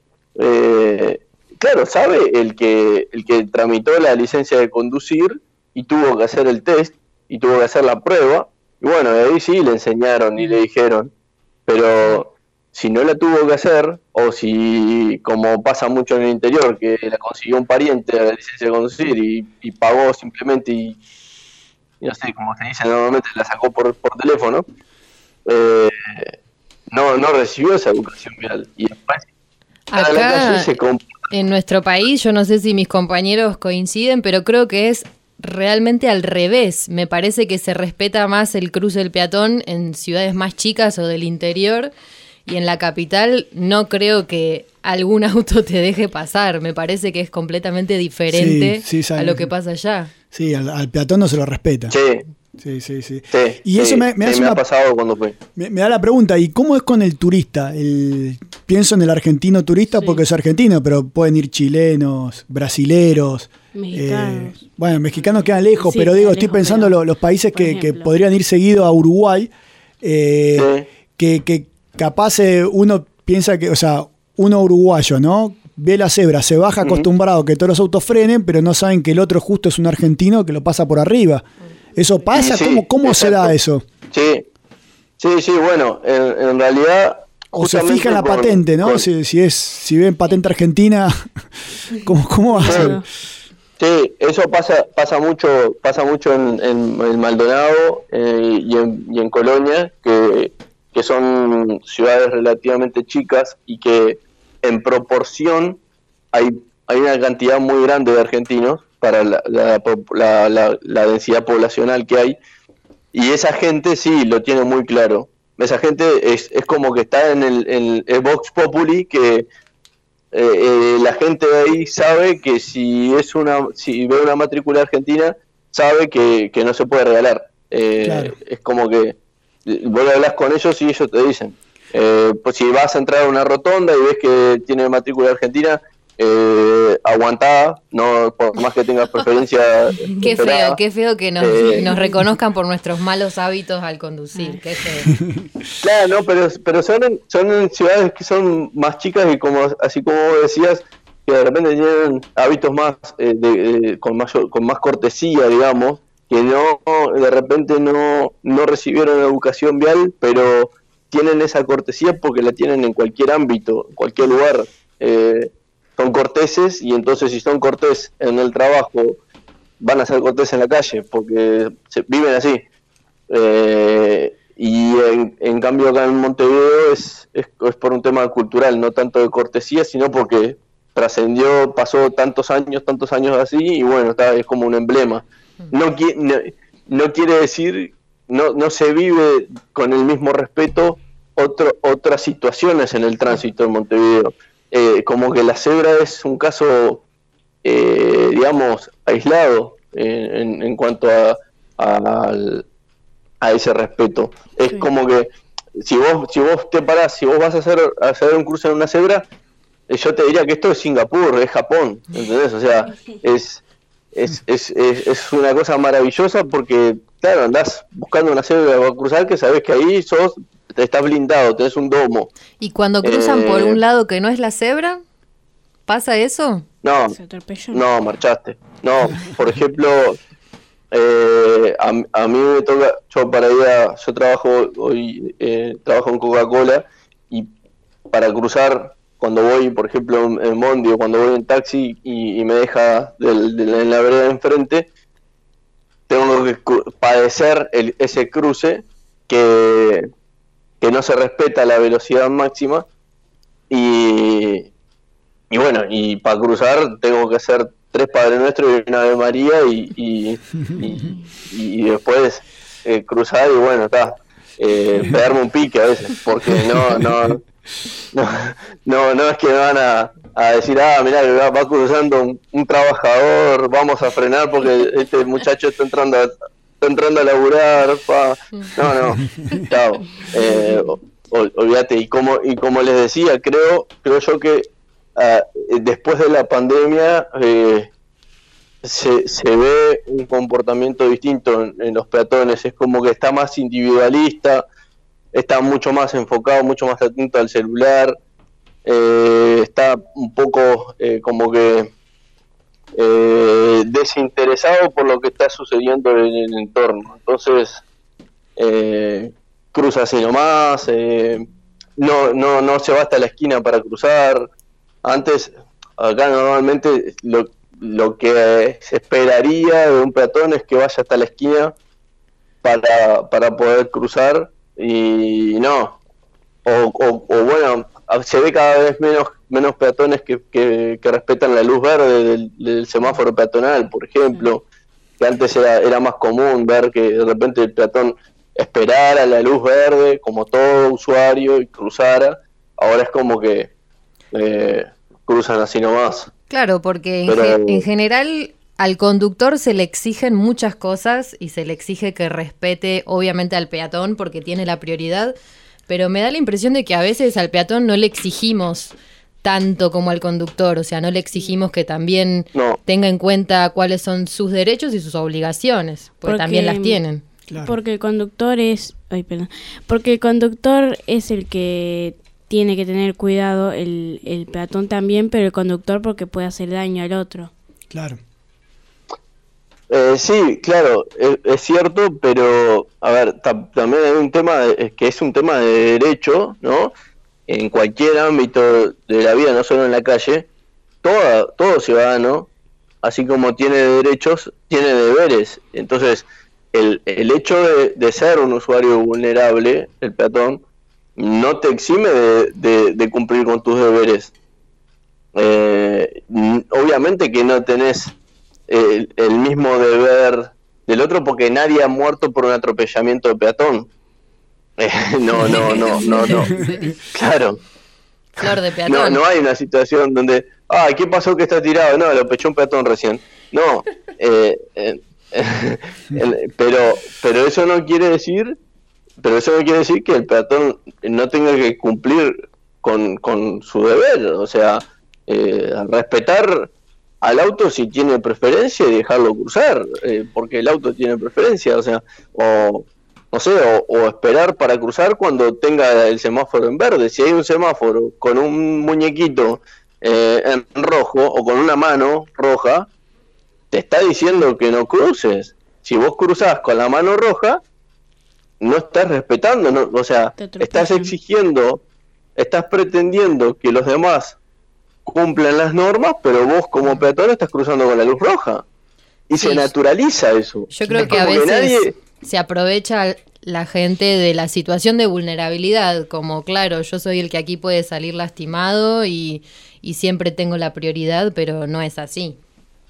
Eh, claro, sabe el que el que tramitó la licencia de conducir y tuvo que hacer el test y tuvo que hacer la prueba, y bueno, ahí sí le enseñaron y le dijeron, pero si no la tuvo que hacer, o si, como pasa mucho en el interior, que la consiguió un pariente la licencia de conducir y, y pagó simplemente y, y no sé, como se dice normalmente, la sacó por, por teléfono, eh, no, no recibió esa educación vial. Y después, acá, se en nuestro país, yo no sé si mis compañeros coinciden, pero creo que es realmente al revés. Me parece que se respeta más el cruce del peatón en ciudades más chicas o del interior, y en la capital no creo que algún auto te deje pasar. Me parece que es completamente diferente sí, sí, a lo que pasa allá. Sí, al, al peatón no se lo respeta. Sí. Sí, sí, sí. sí y sí, eso me, me, sí, hace me una, ha pasado cuando fui. Me, me da la pregunta, ¿y cómo es con el turista? El, pienso en el argentino turista sí. porque es argentino, pero pueden ir chilenos, brasileros. Mexicanos. Eh, bueno, mexicanos quedan lejos, sí, pero digo, lejos, estoy pensando pero, los, los países que, que podrían ir seguido a Uruguay, eh, sí. que, que capaz eh, uno piensa que, o sea, uno uruguayo, ¿no? Ve la cebra, se baja uh-huh. acostumbrado que todos los autos frenen, pero no saben que el otro justo es un argentino que lo pasa por arriba. ¿Eso pasa? Sí, ¿Cómo, cómo se da eso? Sí, sí, sí, bueno, en, en realidad... O se fija en la con, patente, ¿no? Con... Si, si es si ven patente argentina, ¿cómo, cómo va a ser? Sí, eso pasa pasa mucho pasa mucho en, en, en Maldonado eh, y, en, y en Colonia, que, que son ciudades relativamente chicas y que en proporción hay, hay una cantidad muy grande de argentinos para la, la, la, la, la densidad poblacional que hay, y esa gente sí lo tiene muy claro. Esa gente es, es como que está en el, el, el Vox Populi, que eh, eh, la gente de ahí sabe que si es una si ve una matrícula argentina, sabe que, que no se puede regalar. Eh, claro. Es como que vos hablas con ellos y ellos te dicen, eh, pues si vas a entrar a una rotonda y ves que tiene matrícula argentina, Eh, aguantada, no por más que tengas preferencia. Qué esperada. feo, qué feo que nos, eh, nos reconozcan por nuestros malos hábitos al conducir. Qué feo. Claro, no, pero, pero son, en, son en ciudades que son más chicas y como así como decías, que de repente tienen hábitos más eh, de, de, con mayor, con más cortesía, digamos, que no de repente no, no recibieron educación vial, pero tienen esa cortesía porque la tienen en cualquier ámbito, en cualquier lugar. Eh, son corteses, y entonces si son cortés en el trabajo, van a ser cortés en la calle, porque se, viven así. Eh, y en, en cambio acá en Montevideo es, es, es por un tema cultural, no tanto de cortesía, sino porque trascendió, pasó tantos años, tantos años así, y bueno, está, es como un emblema. No, no, no quiere decir, no, no se vive con el mismo respeto otro, otras situaciones en el tránsito en Montevideo. Eh, como que la cebra es un caso, eh, digamos, aislado eh, en, en cuanto a, a, a ese respeto. Es sí. como que si vos si vos te parás, si vos vas a hacer, a hacer un cruce en una cebra, eh, yo te diría que esto es Singapur, es Japón, ¿entendés? O sea, es, es, es, es, es una cosa maravillosa porque, claro, andás buscando una cebra para cruzar que sabés que ahí sos... estás blindado, tenés un domo. ¿Y cuando cruzan eh, por un lado que no es la cebra? ¿Pasa eso? No, no, marchaste. No, por ejemplo, eh, a, a mí me toca, yo para ir a, yo trabajo hoy, eh, trabajo en Coca-Cola, y para cruzar, cuando voy, por ejemplo, en Mondi o cuando voy en taxi y, y me deja del, del, en la vereda de enfrente, tengo que padecer el, ese cruce que... que no se respeta la velocidad máxima, y, y bueno, y para cruzar tengo que hacer tres Padre Nuestro y una Ave María, y, y, y, y después eh, cruzar, y bueno, está. eh, pegarme un pique a veces, porque no, no, no, no, no es que me van a, a decir, ah, mirá, que va, va cruzando un, un trabajador, vamos a frenar porque este muchacho está entrando a, está entrando a laburar, pa. no, no, chao, eh, ol, olvídate, y como, y como les decía, creo, creo yo que uh, después de la pandemia, eh, Se, se ve un comportamiento distinto en, en los peatones, es como que está más individualista, está mucho más enfocado, mucho más atento al celular, eh, está un poco eh, como que eh, desinteresado por lo que está sucediendo en el entorno. Entonces eh, cruza así nomás, eh, no, no, no se va hasta la esquina para cruzar. Antes, acá normalmente lo Lo que se esperaría de un peatón es que vaya hasta la esquina para, para poder cruzar, y no. O, o, o bueno, se ve cada vez menos menos peatones que, que, que respetan la luz verde del, del semáforo peatonal, por ejemplo, que antes era, era más común ver que de repente el peatón esperara la luz verde como todo usuario y cruzara. Ahora es como que eh, cruzan así nomás. Claro, porque en, Pero... ge- en general al conductor se le exigen muchas cosas y se le exige que respete obviamente al peatón porque tiene la prioridad, pero me da la impresión de que a veces al peatón no le exigimos tanto como al conductor, o sea, no le exigimos que también no. tenga en cuenta cuáles son sus derechos y sus obligaciones, porque, porque también las tienen. Claro. Porque el conductor es, ay, perdón, porque el conductor es el que tiene que tener cuidado, el, el peatón también, pero el conductor porque puede hacer daño al otro. Claro. Eh, sí, claro, es, es cierto, pero a ver, ta- también hay un tema de, que es un tema de derecho, ¿no? En cualquier ámbito de la vida, no solo en la calle, toda, todo ciudadano, así como tiene derechos, tiene deberes. Entonces, el, el hecho de, de ser un usuario vulnerable, el peatón, no te exime de, de, de cumplir con tus deberes. Eh, obviamente que no tenés el, el mismo deber del otro porque nadie ha muerto por un atropellamiento de peatón. Eh, no, no, no, no, no. Claro. Flor de peatón. No, no hay una situación donde, ay, ¿qué pasó que está tirado? No, lo pechó un peatón recién. No, eh, eh, eh, pero, pero eso no quiere decir Pero eso no quiere decir que el peatón no tenga que cumplir con, con su deber, o sea, eh, respetar al auto si tiene preferencia y dejarlo cruzar, eh, porque el auto tiene preferencia, o sea, o no sé, o, o esperar para cruzar cuando tenga el semáforo en verde. Si hay un semáforo con un muñequito eh, en rojo o con una mano roja, te está diciendo que no cruces. Si vos cruzás con la mano roja, no estás respetando, no, o sea, estás exigiendo, estás pretendiendo que los demás cumplan las normas, pero vos como peatón estás cruzando con la luz roja. Y sí, se naturaliza eso. Yo creo es que a veces que nadie... se aprovecha la gente de la situación de vulnerabilidad, como claro, yo soy el que aquí puede salir lastimado y, y siempre tengo la prioridad, pero no es así.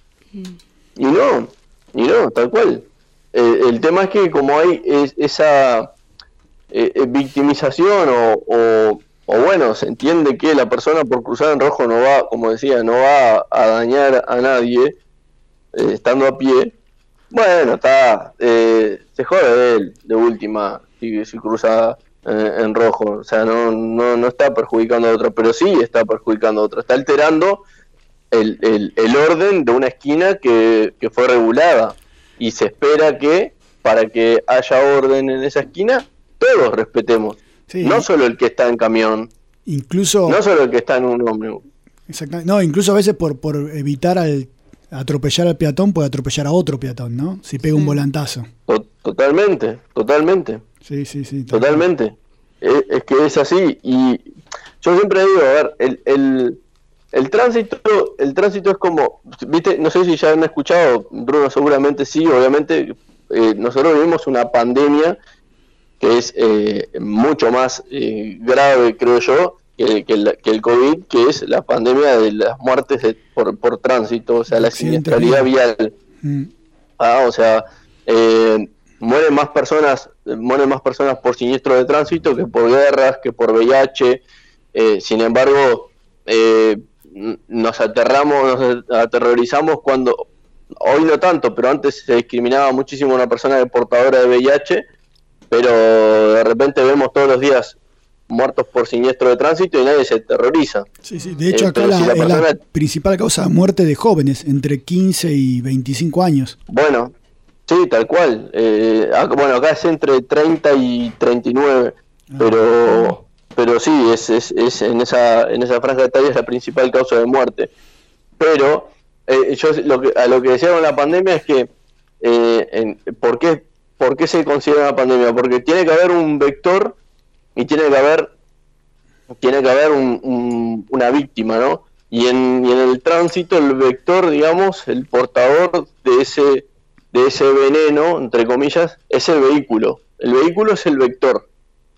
Y no, y no, tal cual. Eh, el tema es que como hay es, esa eh, victimización o, o, o bueno, se entiende que la persona por cruzar en rojo no va, como decía, no va a dañar a nadie eh, estando a pie, bueno, está, eh, se jode de él, de última, si, si cruza eh, en rojo, o sea, no, no, no está perjudicando a otro, pero sí está perjudicando a otro, está alterando el, el, el orden de una esquina que, que fue regulada. Y se espera que, para que haya orden en esa esquina, todos respetemos. Sí. No solo el que está en camión. Incluso... No solo el que está en un ómnibus. Exactamente. No, incluso a veces por, por evitar al, atropellar al peatón, puede atropellar a otro peatón, ¿no? Si pega sí. un volantazo. Totalmente, totalmente. Sí, sí, sí. Totalmente. Es, es que es así. Y yo siempre digo, a ver, el... el El tránsito, el tránsito es como, viste, no sé si ya han escuchado, Bruno seguramente sí, obviamente, eh, nosotros vivimos una pandemia que es eh, mucho más eh, grave, creo yo, que, que, el, que el COVID, que es la pandemia de las muertes de, por, por tránsito, o sea, la siniestralidad vial. Mm. Ah, o sea, eh, mueren más personas mueren más personas por siniestro de tránsito que por guerras, que por V I H. Eh, sin embargo, eh, nos aterramos, nos aterrorizamos cuando, hoy no tanto, pero antes se discriminaba muchísimo a una persona portadora de V I H, pero de repente vemos todos los días muertos por siniestro de tránsito y nadie se aterroriza. Sí, sí. De hecho, eh, acá la, si la es persona... la principal causa de muerte de jóvenes, entre quince y veinticinco años. Bueno, sí, tal cual. Eh, acá, bueno, acá es entre treinta y treinta y nueve, ah, pero pero sí, es, es, es en esa en esa franja de etaria es la principal causa de muerte. Pero eh, yo lo que, a lo que decía con la pandemia es que, eh, en, ¿por qué, ¿por qué se considera una pandemia? Porque tiene que haber un vector y tiene que haber tiene que haber un, un, una víctima, ¿no? Y en, y en el tránsito el vector, digamos, el portador de ese de ese veneno, entre comillas, es el vehículo. El vehículo es el vector.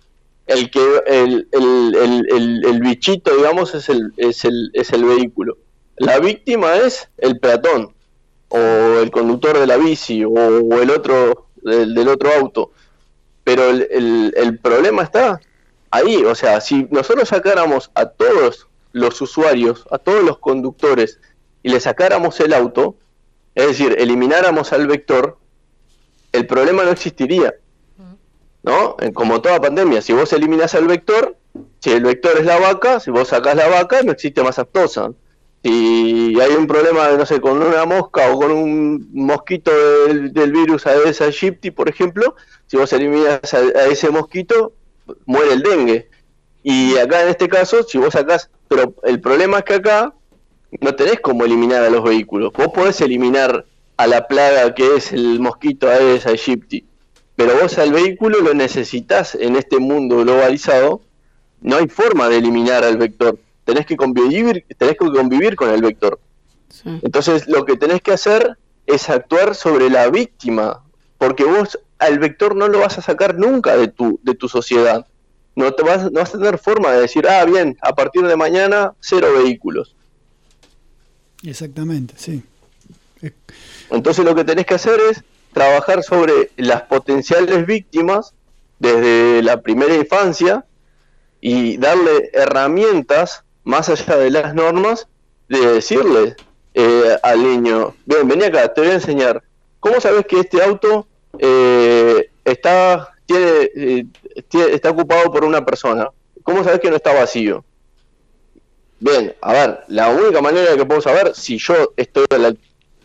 El que el, el, el, el, el bichito, digamos, es el, es el es el vehículo. La víctima es el peatón, o el conductor de la bici, o, o el otro del, del otro auto. Pero el, el, el problema está ahí, o sea, si nosotros sacáramos a todos los usuarios, a todos los conductores, y le sacáramos el auto, es decir, elimináramos al vector, el problema no existiría, ¿no? Como toda pandemia, si vos eliminás al vector, si el vector es la vaca, si vos sacás la vaca, no existe más aftosa. Si hay un problema, no sé, con una mosca o con un mosquito del, del virus Aedes aegypti, por ejemplo, si vos eliminas a, a ese mosquito, muere el dengue. Y acá en este caso, si vos sacás, pero el problema es que acá no tenés cómo eliminar a los vehículos. Vos podés eliminar a la plaga que es el mosquito Aedes aegypti, pero vos al vehículo lo necesitas en este mundo globalizado. No hay forma de eliminar al vector. Tenés que convivir, tenés que convivir con el vector. Sí. Entonces lo que tenés que hacer es actuar sobre la víctima, porque vos al vector no lo vas a sacar nunca de tu de tu sociedad. No te vas, no vas a tener forma de decir, ah, bien, a partir de mañana cero vehículos. Exactamente, sí. Entonces lo que tenés que hacer es trabajar sobre las potenciales víctimas desde la primera infancia y darle herramientas más allá de las normas, de decirle eh, al niño, bien, vení acá, te voy a enseñar. ¿Cómo sabes que este auto eh, está tiene, eh, tiene está ocupado por una persona? ¿Cómo sabes que no está vacío? Bien, a ver, la única manera que puedo saber si yo estoy a la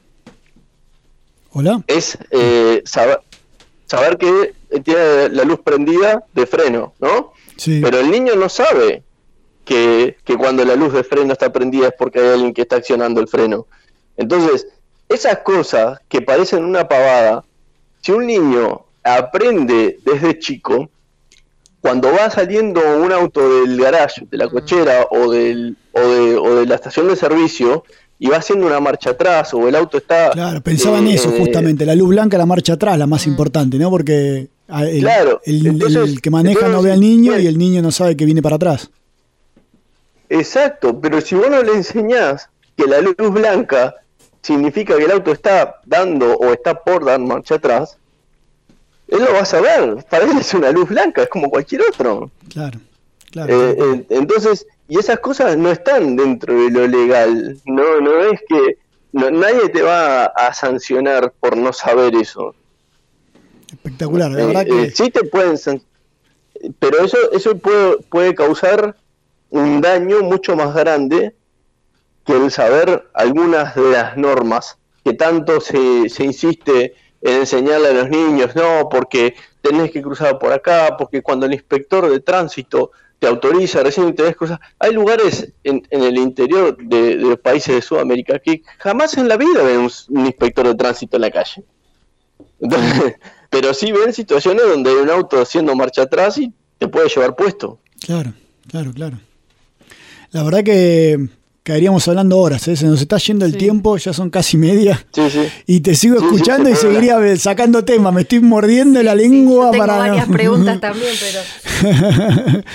¿Hola? es eh, saber, saber que tiene la luz prendida de freno, ¿no? Sí. Pero el niño no sabe que, que cuando la luz de freno está prendida es porque hay alguien que está accionando el freno. Entonces, esas cosas que parecen una pavada, si un niño aprende desde chico, cuando va saliendo un auto del garage, de la cochera o, del, o, de, o de la estación de servicio, y va haciendo una marcha atrás, o el auto está... Claro, pensaba en eh, eso justamente, la luz blanca, la marcha atrás, la más importante, ¿no? Porque el, claro, el, entonces, el que maneja entonces, no ve al niño bien. Y el niño no sabe que viene para atrás. Exacto, pero si vos no le enseñás que la luz blanca significa que el auto está dando o está por dar marcha atrás, él lo va a saber, para él es una luz blanca, es como cualquier otro. Claro, claro. Eh, eh, entonces, y esas cosas no están dentro de lo legal, no no es que no, nadie te va a, a sancionar por no saber eso. Espectacular, la eh, verdad que... Eh, sí te pueden sancionar, pero eso, eso puede, puede causar un daño mucho más grande que el saber algunas de las normas que tanto se, se insiste en enseñarle a los niños, no, porque tenés que cruzar por acá, porque cuando el inspector de tránsito te autoriza, recién tenés cosas. Hay lugares en, en el interior de, de los países de Sudamérica que jamás en la vida ven un, un inspector de tránsito en la calle. Entonces, pero sí ven situaciones donde hay un auto haciendo marcha atrás y te puede llevar puesto. Claro, claro, claro. La verdad que quedaríamos hablando horas, ¿eh? Se nos está yendo el sí. tiempo, ya son casi media. Sí, sí. Y te sigo sí, escuchando sí, y seguiría hablar. Sacando temas. Me estoy mordiendo la lengua sí, yo tengo para. varias preguntas también, pero.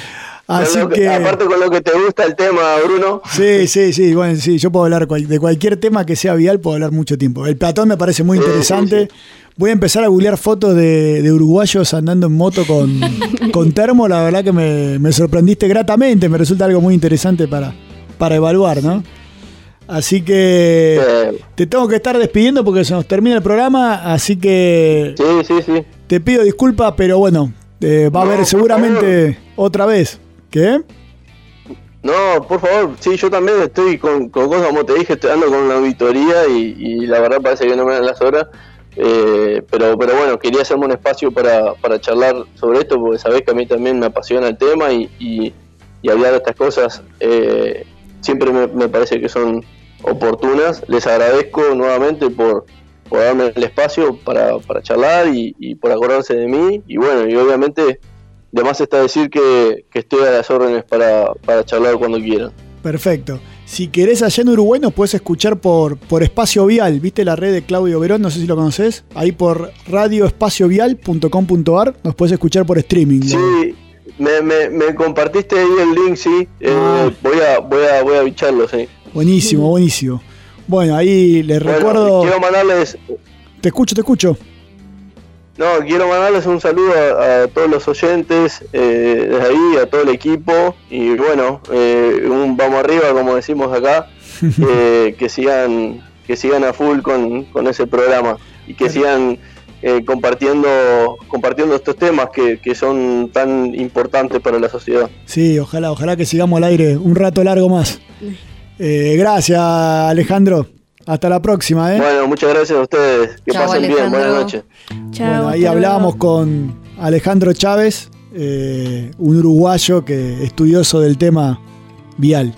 Así que, que... Aparte con lo que te gusta el tema, Bruno. Sí, sí, sí, bueno, sí, yo puedo hablar cual, de cualquier tema que sea vial, puedo hablar mucho tiempo. El peatón me parece muy sí, interesante. Sí, sí. Voy a empezar a googlear fotos de, de uruguayos andando en moto con, con termo. La verdad que me, me sorprendiste gratamente, me resulta algo muy interesante para, para evaluar, ¿no? Así que sí. Te tengo que estar despidiendo porque se nos termina el programa, así que sí, sí, sí. Te pido disculpas, pero bueno, eh, va no, a haber seguramente otra vez. ¿Qué? No, por favor, sí, yo también estoy con, con cosas, como te dije, estoy dando con una auditoría y, y la verdad parece que no me dan las horas, eh, pero pero bueno, quería hacerme un espacio para, para charlar sobre esto, porque sabés que a mí también me apasiona el tema y, y, y hablar de estas cosas eh, siempre me, me parece que son oportunas. Les agradezco nuevamente por, por darme el espacio para, para charlar y, y por acordarse de mí, y bueno, y obviamente... De más está decir que, que estoy a las órdenes para, para charlar cuando quieran. Perfecto. Si querés allá en Uruguay nos puedes escuchar por, por Espacio Vial. ¿Viste la red de Claudio Verón? No sé si lo conoces. Ahí por radio espacio vial punto com punto a r nos puedes escuchar por streaming. Sí, ¿no? me, me, me compartiste ahí el link, sí. Ah. Eh, voy a voy a, voy a bicharlo, sí. Buenísimo, buenísimo. Bueno, ahí les bueno, recuerdo... Quiero mandarles... Te escucho, te escucho. No, quiero mandarles un saludo a, a todos los oyentes, eh, desde ahí, a todo el equipo, y bueno, eh, un vamos arriba, como decimos acá, eh, que sigan que sigan a full con, con ese programa, y que sigan eh, compartiendo compartiendo estos temas que, que son tan importantes para la sociedad. Sí, ojalá, ojalá que sigamos al aire un rato largo más. Eh, gracias, Alejandro. Hasta la próxima, ¿eh? Bueno, muchas gracias a ustedes. Que Chau, pasen Alejandro. Bien. Buenas noches. Chao, bueno, ahí hablábamos con Alejandro Chávez, eh, un uruguayo que estudioso del tema vial.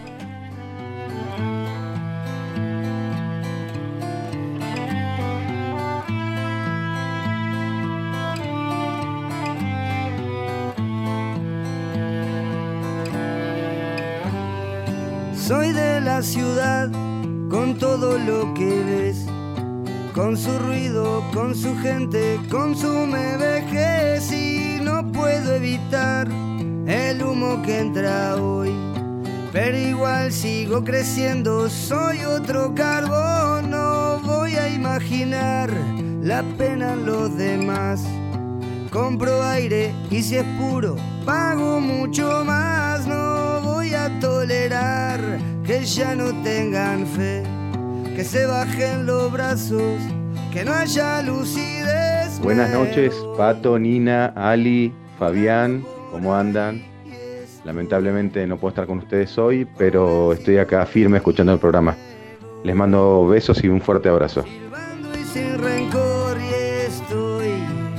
Soy de la ciudad, con todo lo que ves, con su ruido, con su gente, consume vejez y no puedo evitar el humo que entra hoy. Pero igual sigo creciendo, soy otro carbón, no voy a imaginar la pena en los demás. Compro aire y si es puro, pago mucho más, no voy a tolerar que ya no tengan fe, que se bajen los brazos, que no haya lucidez. Buenas noches, Pato, Nina, Ali, Fabián, ¿cómo andan? Lamentablemente no puedo estar con ustedes hoy, pero estoy acá firme escuchando el programa. Les mando besos y un fuerte abrazo. Y sin rencor y estoy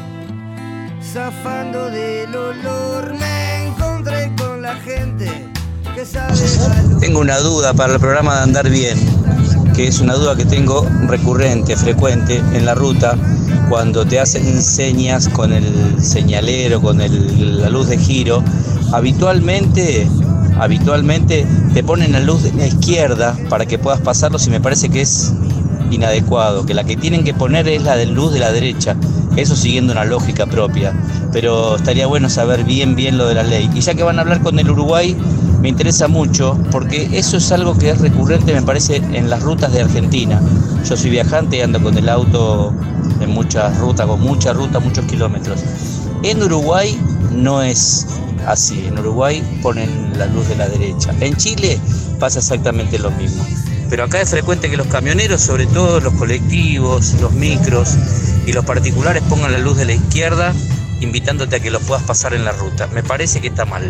zafando del olor, me encontré con la gente. Tengo una duda para el programa de Andar Bien, que es una duda que tengo recurrente, frecuente en la ruta, cuando te hacen señas con el señalero, con el, la luz de giro. Habitualmente, habitualmente te ponen la luz de la izquierda para que puedas pasarlos y me parece que es inadecuado, que la que tienen que poner es la de luz de la derecha, eso siguiendo una lógica propia, pero estaría bueno saber bien bien lo de la ley. Y ya que van a hablar con el Uruguay, me interesa mucho porque eso es algo que es recurrente, me parece, en las rutas de Argentina. Yo soy viajante y ando con el auto en muchas rutas, con muchas rutas, muchos kilómetros. En Uruguay no es así, en Uruguay ponen la luz de la derecha. En Chile pasa exactamente lo mismo. Pero acá es frecuente que los camioneros, sobre todo los colectivos, los micros y los particulares pongan la luz de la izquierda, invitándote a que los puedas pasar en la ruta. Me parece que está mal.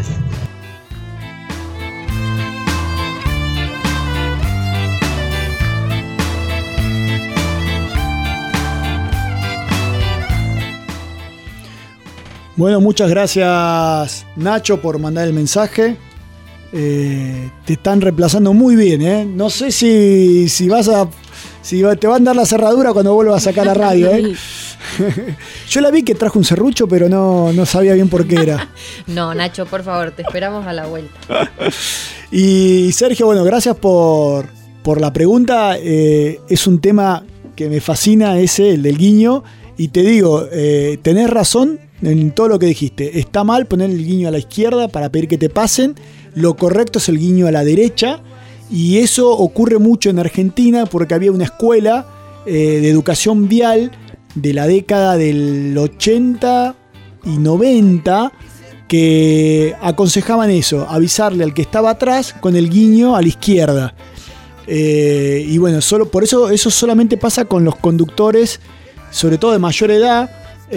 Bueno, muchas gracias, Nacho, por mandar el mensaje. Eh, te están reemplazando muy bien, ¿eh? No sé si, si vas a si te van a dar la cerradura cuando vuelvas a sacar la radio, ¿eh? Yo la vi que trajo un serrucho, pero no, no sabía bien por qué era. No, Nacho, por favor, te esperamos a la vuelta. Y Sergio, bueno, gracias por, por la pregunta. Eh, es un tema que me fascina, ese, el del guiño. Y te digo, eh, tenés razón en todo lo que dijiste. Está mal poner el guiño a la izquierda para pedir que te pasen. Lo correcto es el guiño a la derecha. Y eso ocurre mucho en Argentina porque había una escuela eh, de educación vial de la década del ochenta y noventa que aconsejaban eso, avisarle al que estaba atrás con el guiño a la izquierda. Eh, y bueno, solo, por eso eso solamente pasa con los conductores, sobre todo de mayor edad,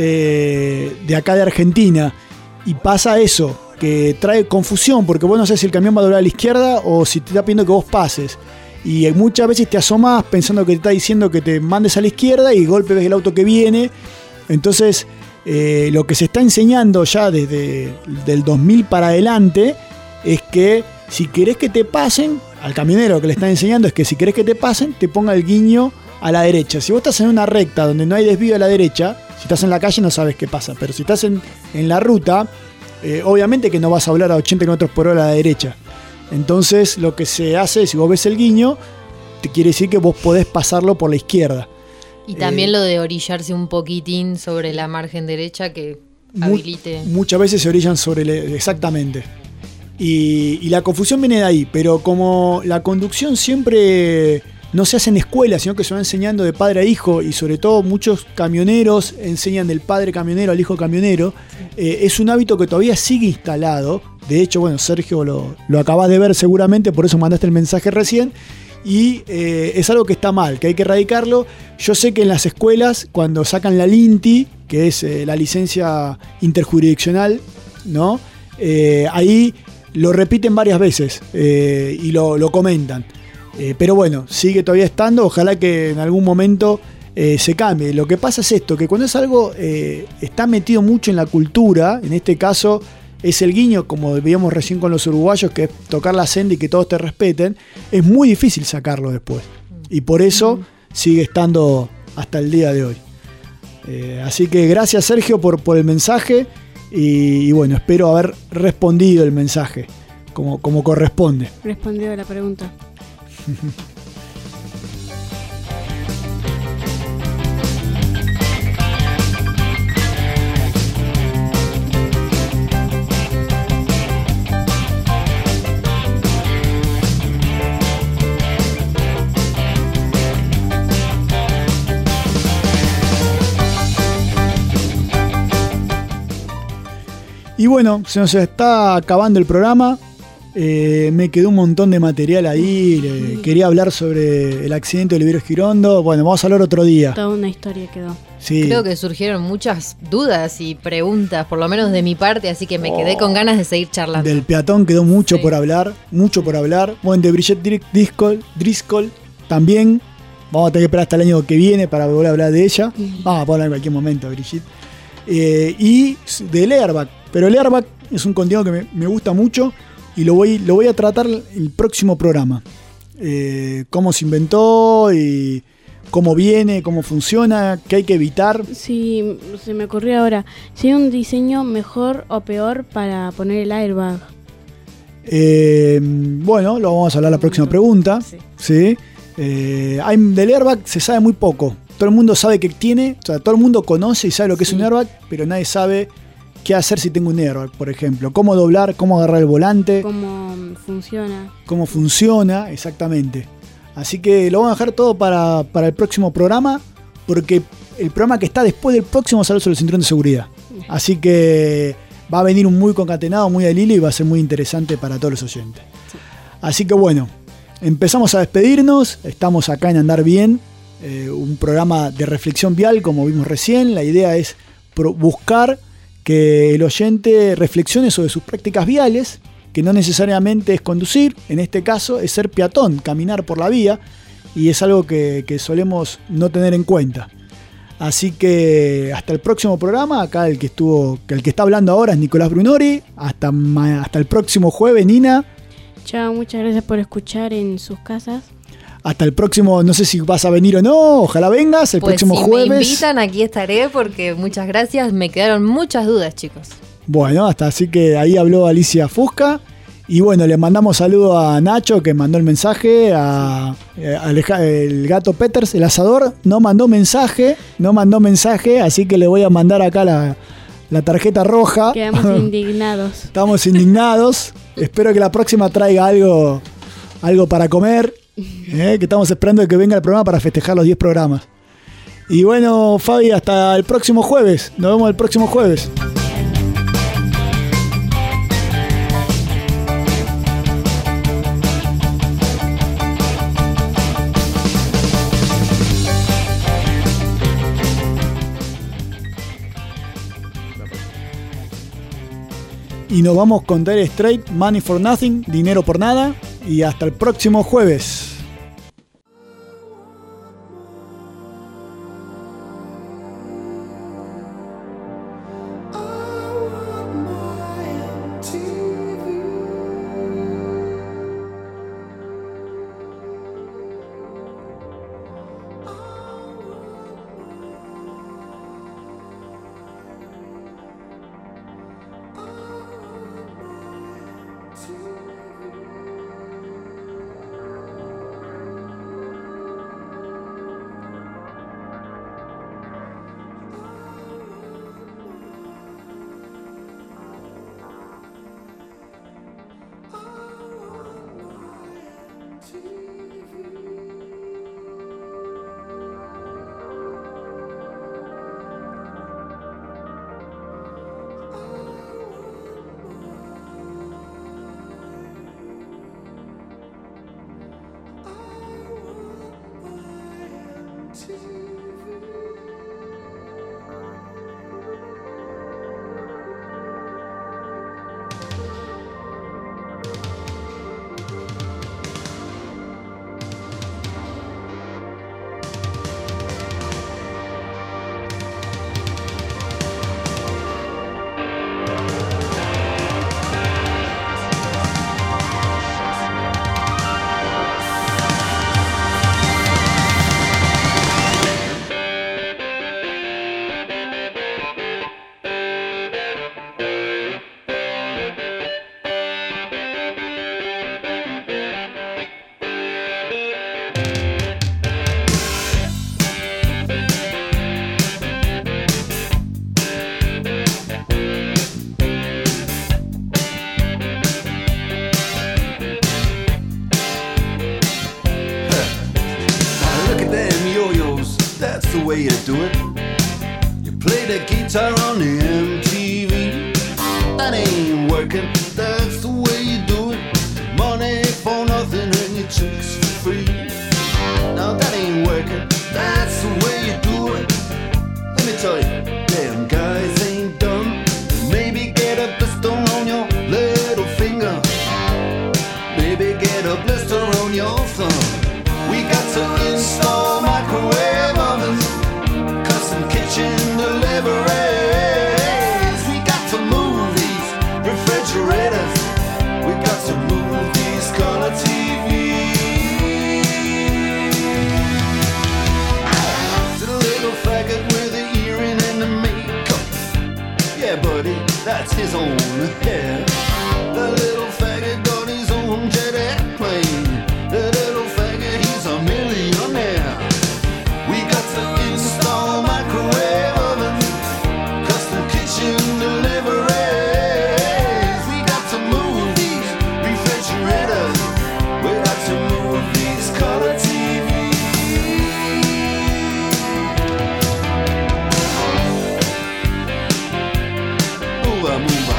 eh, de acá de Argentina. Y pasa eso, que trae confusión, porque vos no sabés si el camión va a doblar a la izquierda o si te está pidiendo que vos pases. Y muchas veces te asomás pensando que te está diciendo que te mandes a la izquierda y de golpe ves el auto que viene. Entonces, eh, lo que se está enseñando ya desde el dos mil para adelante es que si querés que te pasen, al camionero lo que le están enseñando es que si querés que te pasen, te ponga el guiño a la derecha. Si vos estás en una recta donde no hay desvío a la derecha, si estás en la calle no sabes qué pasa, pero si estás en, en la ruta, eh, obviamente que no vas a hablar a ochenta kilómetros por hora a la derecha. Entonces lo que se hace, si vos ves el guiño, te quiere decir que vos podés pasarlo por la izquierda. Y también eh, lo de orillarse un poquitín sobre la margen derecha que habilite. Mu- muchas veces se orillan sobre el, exactamente. Y, y la confusión viene de ahí, pero como la conducción siempre no se hace en escuela, sino que se va enseñando de padre a hijo, y sobre todo muchos camioneros enseñan del padre camionero al hijo camionero, eh, es un hábito que todavía sigue instalado. De hecho, bueno, Sergio lo, lo acabas de ver seguramente, por eso mandaste el mensaje recién, y eh, es algo que está mal, que hay que erradicarlo. Yo sé que en las escuelas, cuando sacan la LINTI, que es eh, la licencia interjurisdiccional, ¿no? Eh, ahí lo repiten varias veces eh, y lo, lo comentan. Eh, pero bueno, sigue todavía estando, ojalá que en algún momento eh, se cambie. Lo que pasa es esto, que cuando es algo eh, está metido mucho en la cultura, en este caso es el guiño, como veíamos recién con los uruguayos, que es tocar la senda y que todos te respeten, es muy difícil sacarlo después. Y por eso sigue estando hasta el día de hoy. Eh, así que gracias, Sergio, por, por el mensaje. Y, y bueno, espero haber respondido el mensaje como, como corresponde. Respondió a la pregunta. Y bueno, se nos está acabando el programa. Eh, me quedó un montón de material ahí. Eh, quería hablar sobre el accidente de Oliveros Girondo. Bueno, vamos a hablar otro día. Toda una historia quedó. Sí. Creo que surgieron muchas dudas y preguntas, por lo menos de mi parte, así que me quedé con ganas de seguir charlando. Del peatón quedó mucho Sí. por hablar, mucho por hablar. Bueno, de Brigitte Dri- Driscoll, Driscoll también. Vamos a tener que esperar hasta el año que viene para volver a hablar de ella. Vamos a hablar en cualquier momento, Brigitte. Eh, y del airbag. Pero el airbag es un contenido que me, me gusta mucho y lo voy, lo voy a tratar el próximo programa. Eh, cómo se inventó y cómo viene, cómo funciona, qué hay que evitar. Sí, se me ocurrió ahora. Si hay un diseño mejor o peor para poner el airbag. Eh, bueno, lo vamos a hablar la próxima pregunta. Sí. ¿Sí? Eh, hay, del airbag se sabe muy poco. Todo el mundo sabe que tiene, o sea, todo el mundo conoce y sabe lo que Sí. es un airbag, pero nadie sabe qué hacer si tengo un airbag, por ejemplo. Cómo doblar, cómo agarrar el volante, ¿Cómo funciona? cómo funciona, exactamente. Así que lo vamos a dejar todo para, para el próximo programa, porque el programa que está después del próximo sale sobre el cinturón de seguridad. Así que va a venir un muy concatenado, muy al hilo y va a ser muy interesante para todos los oyentes. Así que bueno, empezamos a despedirnos. Estamos acá en Andar Bien, eh, un programa de reflexión vial, como vimos recién. La idea es pro- buscar que el oyente reflexione sobre sus prácticas viales, que no necesariamente es conducir, en este caso es ser peatón, caminar por la vía, y es algo que, que solemos no tener en cuenta. Así que hasta el próximo programa. Acá el que estuvo, el que está hablando ahora es Nicolás Brunori. Hasta, ma- hasta el próximo jueves, Nina. Chao, muchas gracias por escuchar en sus casas. Hasta el próximo, no sé si vas a venir o no, ojalá vengas el Pues próximo si jueves. me invitan, aquí estaré porque muchas gracias. Me quedaron muchas dudas, chicos. Bueno, hasta así que ahí habló Alicia Fusca. Y bueno, le mandamos saludo a Nacho, que mandó el mensaje, a, eh, Aleja- el gato Peters, el asador, no mandó mensaje, no mandó mensaje, así que le voy a mandar acá la, la tarjeta roja. Quedamos indignados. Estamos indignados. Espero que la próxima traiga algo, algo para comer. ¿eh? Que estamos esperando que venga el programa para festejar los diez programas. Y bueno, Fabi, hasta el próximo jueves. Nos vemos el próximo jueves. Y nos vamos con Dire Straits, Money for Nothing, Dinero por Nada. Y hasta el próximo jueves. way you do it. You play the guitar on the M T V. That ain't working, that's the way you do it. Money for nothing and your chicks for free. Now that ain't working, that's the way you do it. Let me tell you, damn guys ain't dumb. Maybe get a blister on your little finger. Maybe get a blister on your thumb. We got to install microwave ovens, custom kitchen deliveries. We got to move these refrigerators. We got to move these color T Vs. To the little faggot with the earring and the makeup. Yeah, buddy, that's his own hair. The little faggot got his own jet airplane. The little faggot, he's a millionaire. We got to install microwave ovens, custom kitchen deliveries. We got to move these refrigerators. We got to move these color T Vs. Move on, move on.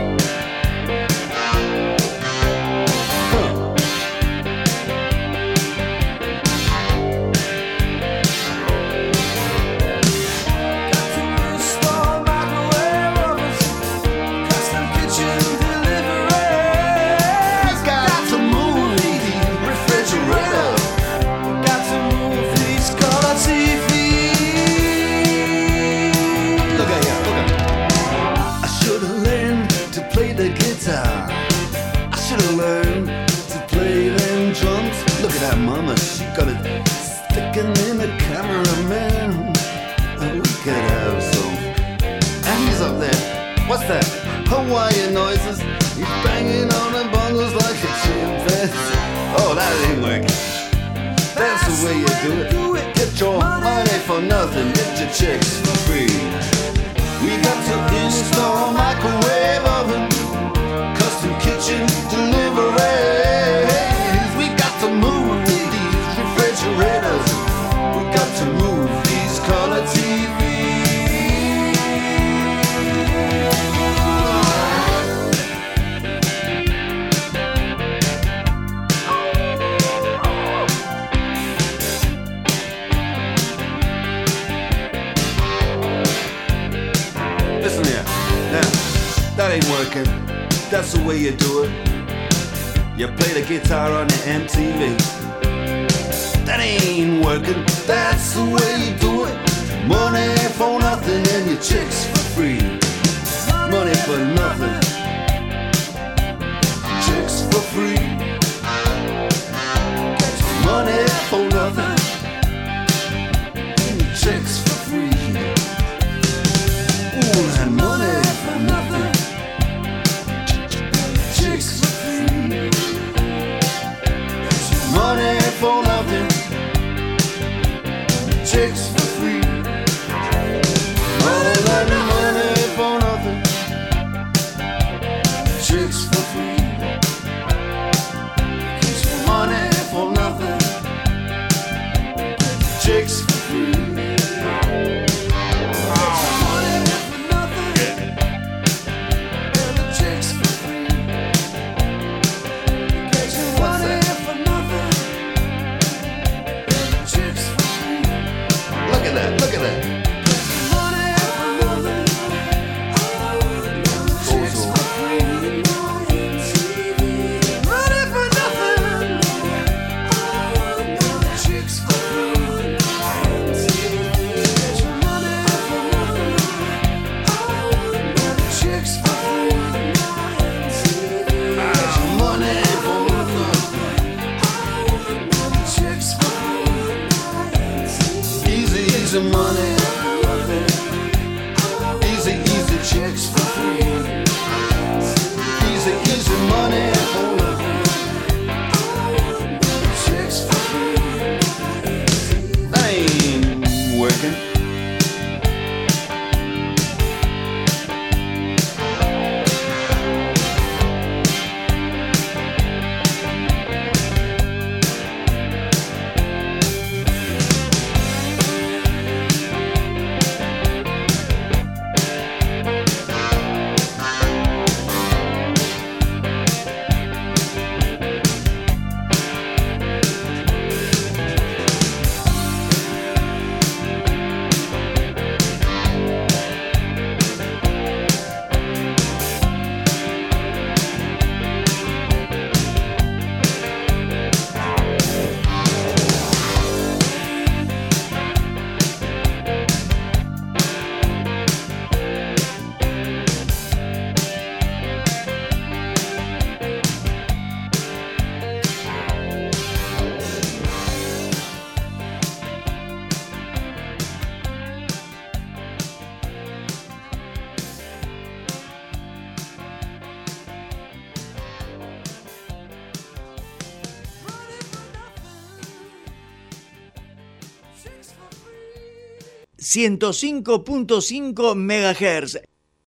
Mama, she got it sticking in the cameraman. Oh, we could have some. And he's up there. What's that? Hawaiian noises. He's banging on the bongos like a chimpanzee. Oh, that ain't working. That's the way you do it. Get your money for nothing. Get your chicks for free. We got to install That ain't working, that's the way you do it. You play the guitar on the M T V. That ain't working, that's the way you do it. Money for nothing and your chicks for free. Money for nothing, chicks for free. Money for nothing, chicks for free. Ooh, that money for nothing, chicks for free. Money for nothing, chicks for free. All that money for nothing, chicks for free. Money for nothing, chicks for free. Look at that. Easy money, easy, easy chicks for free. Easy, easy money for nothing, chicks for free. That ain't working. ciento cinco punto cinco megahertz,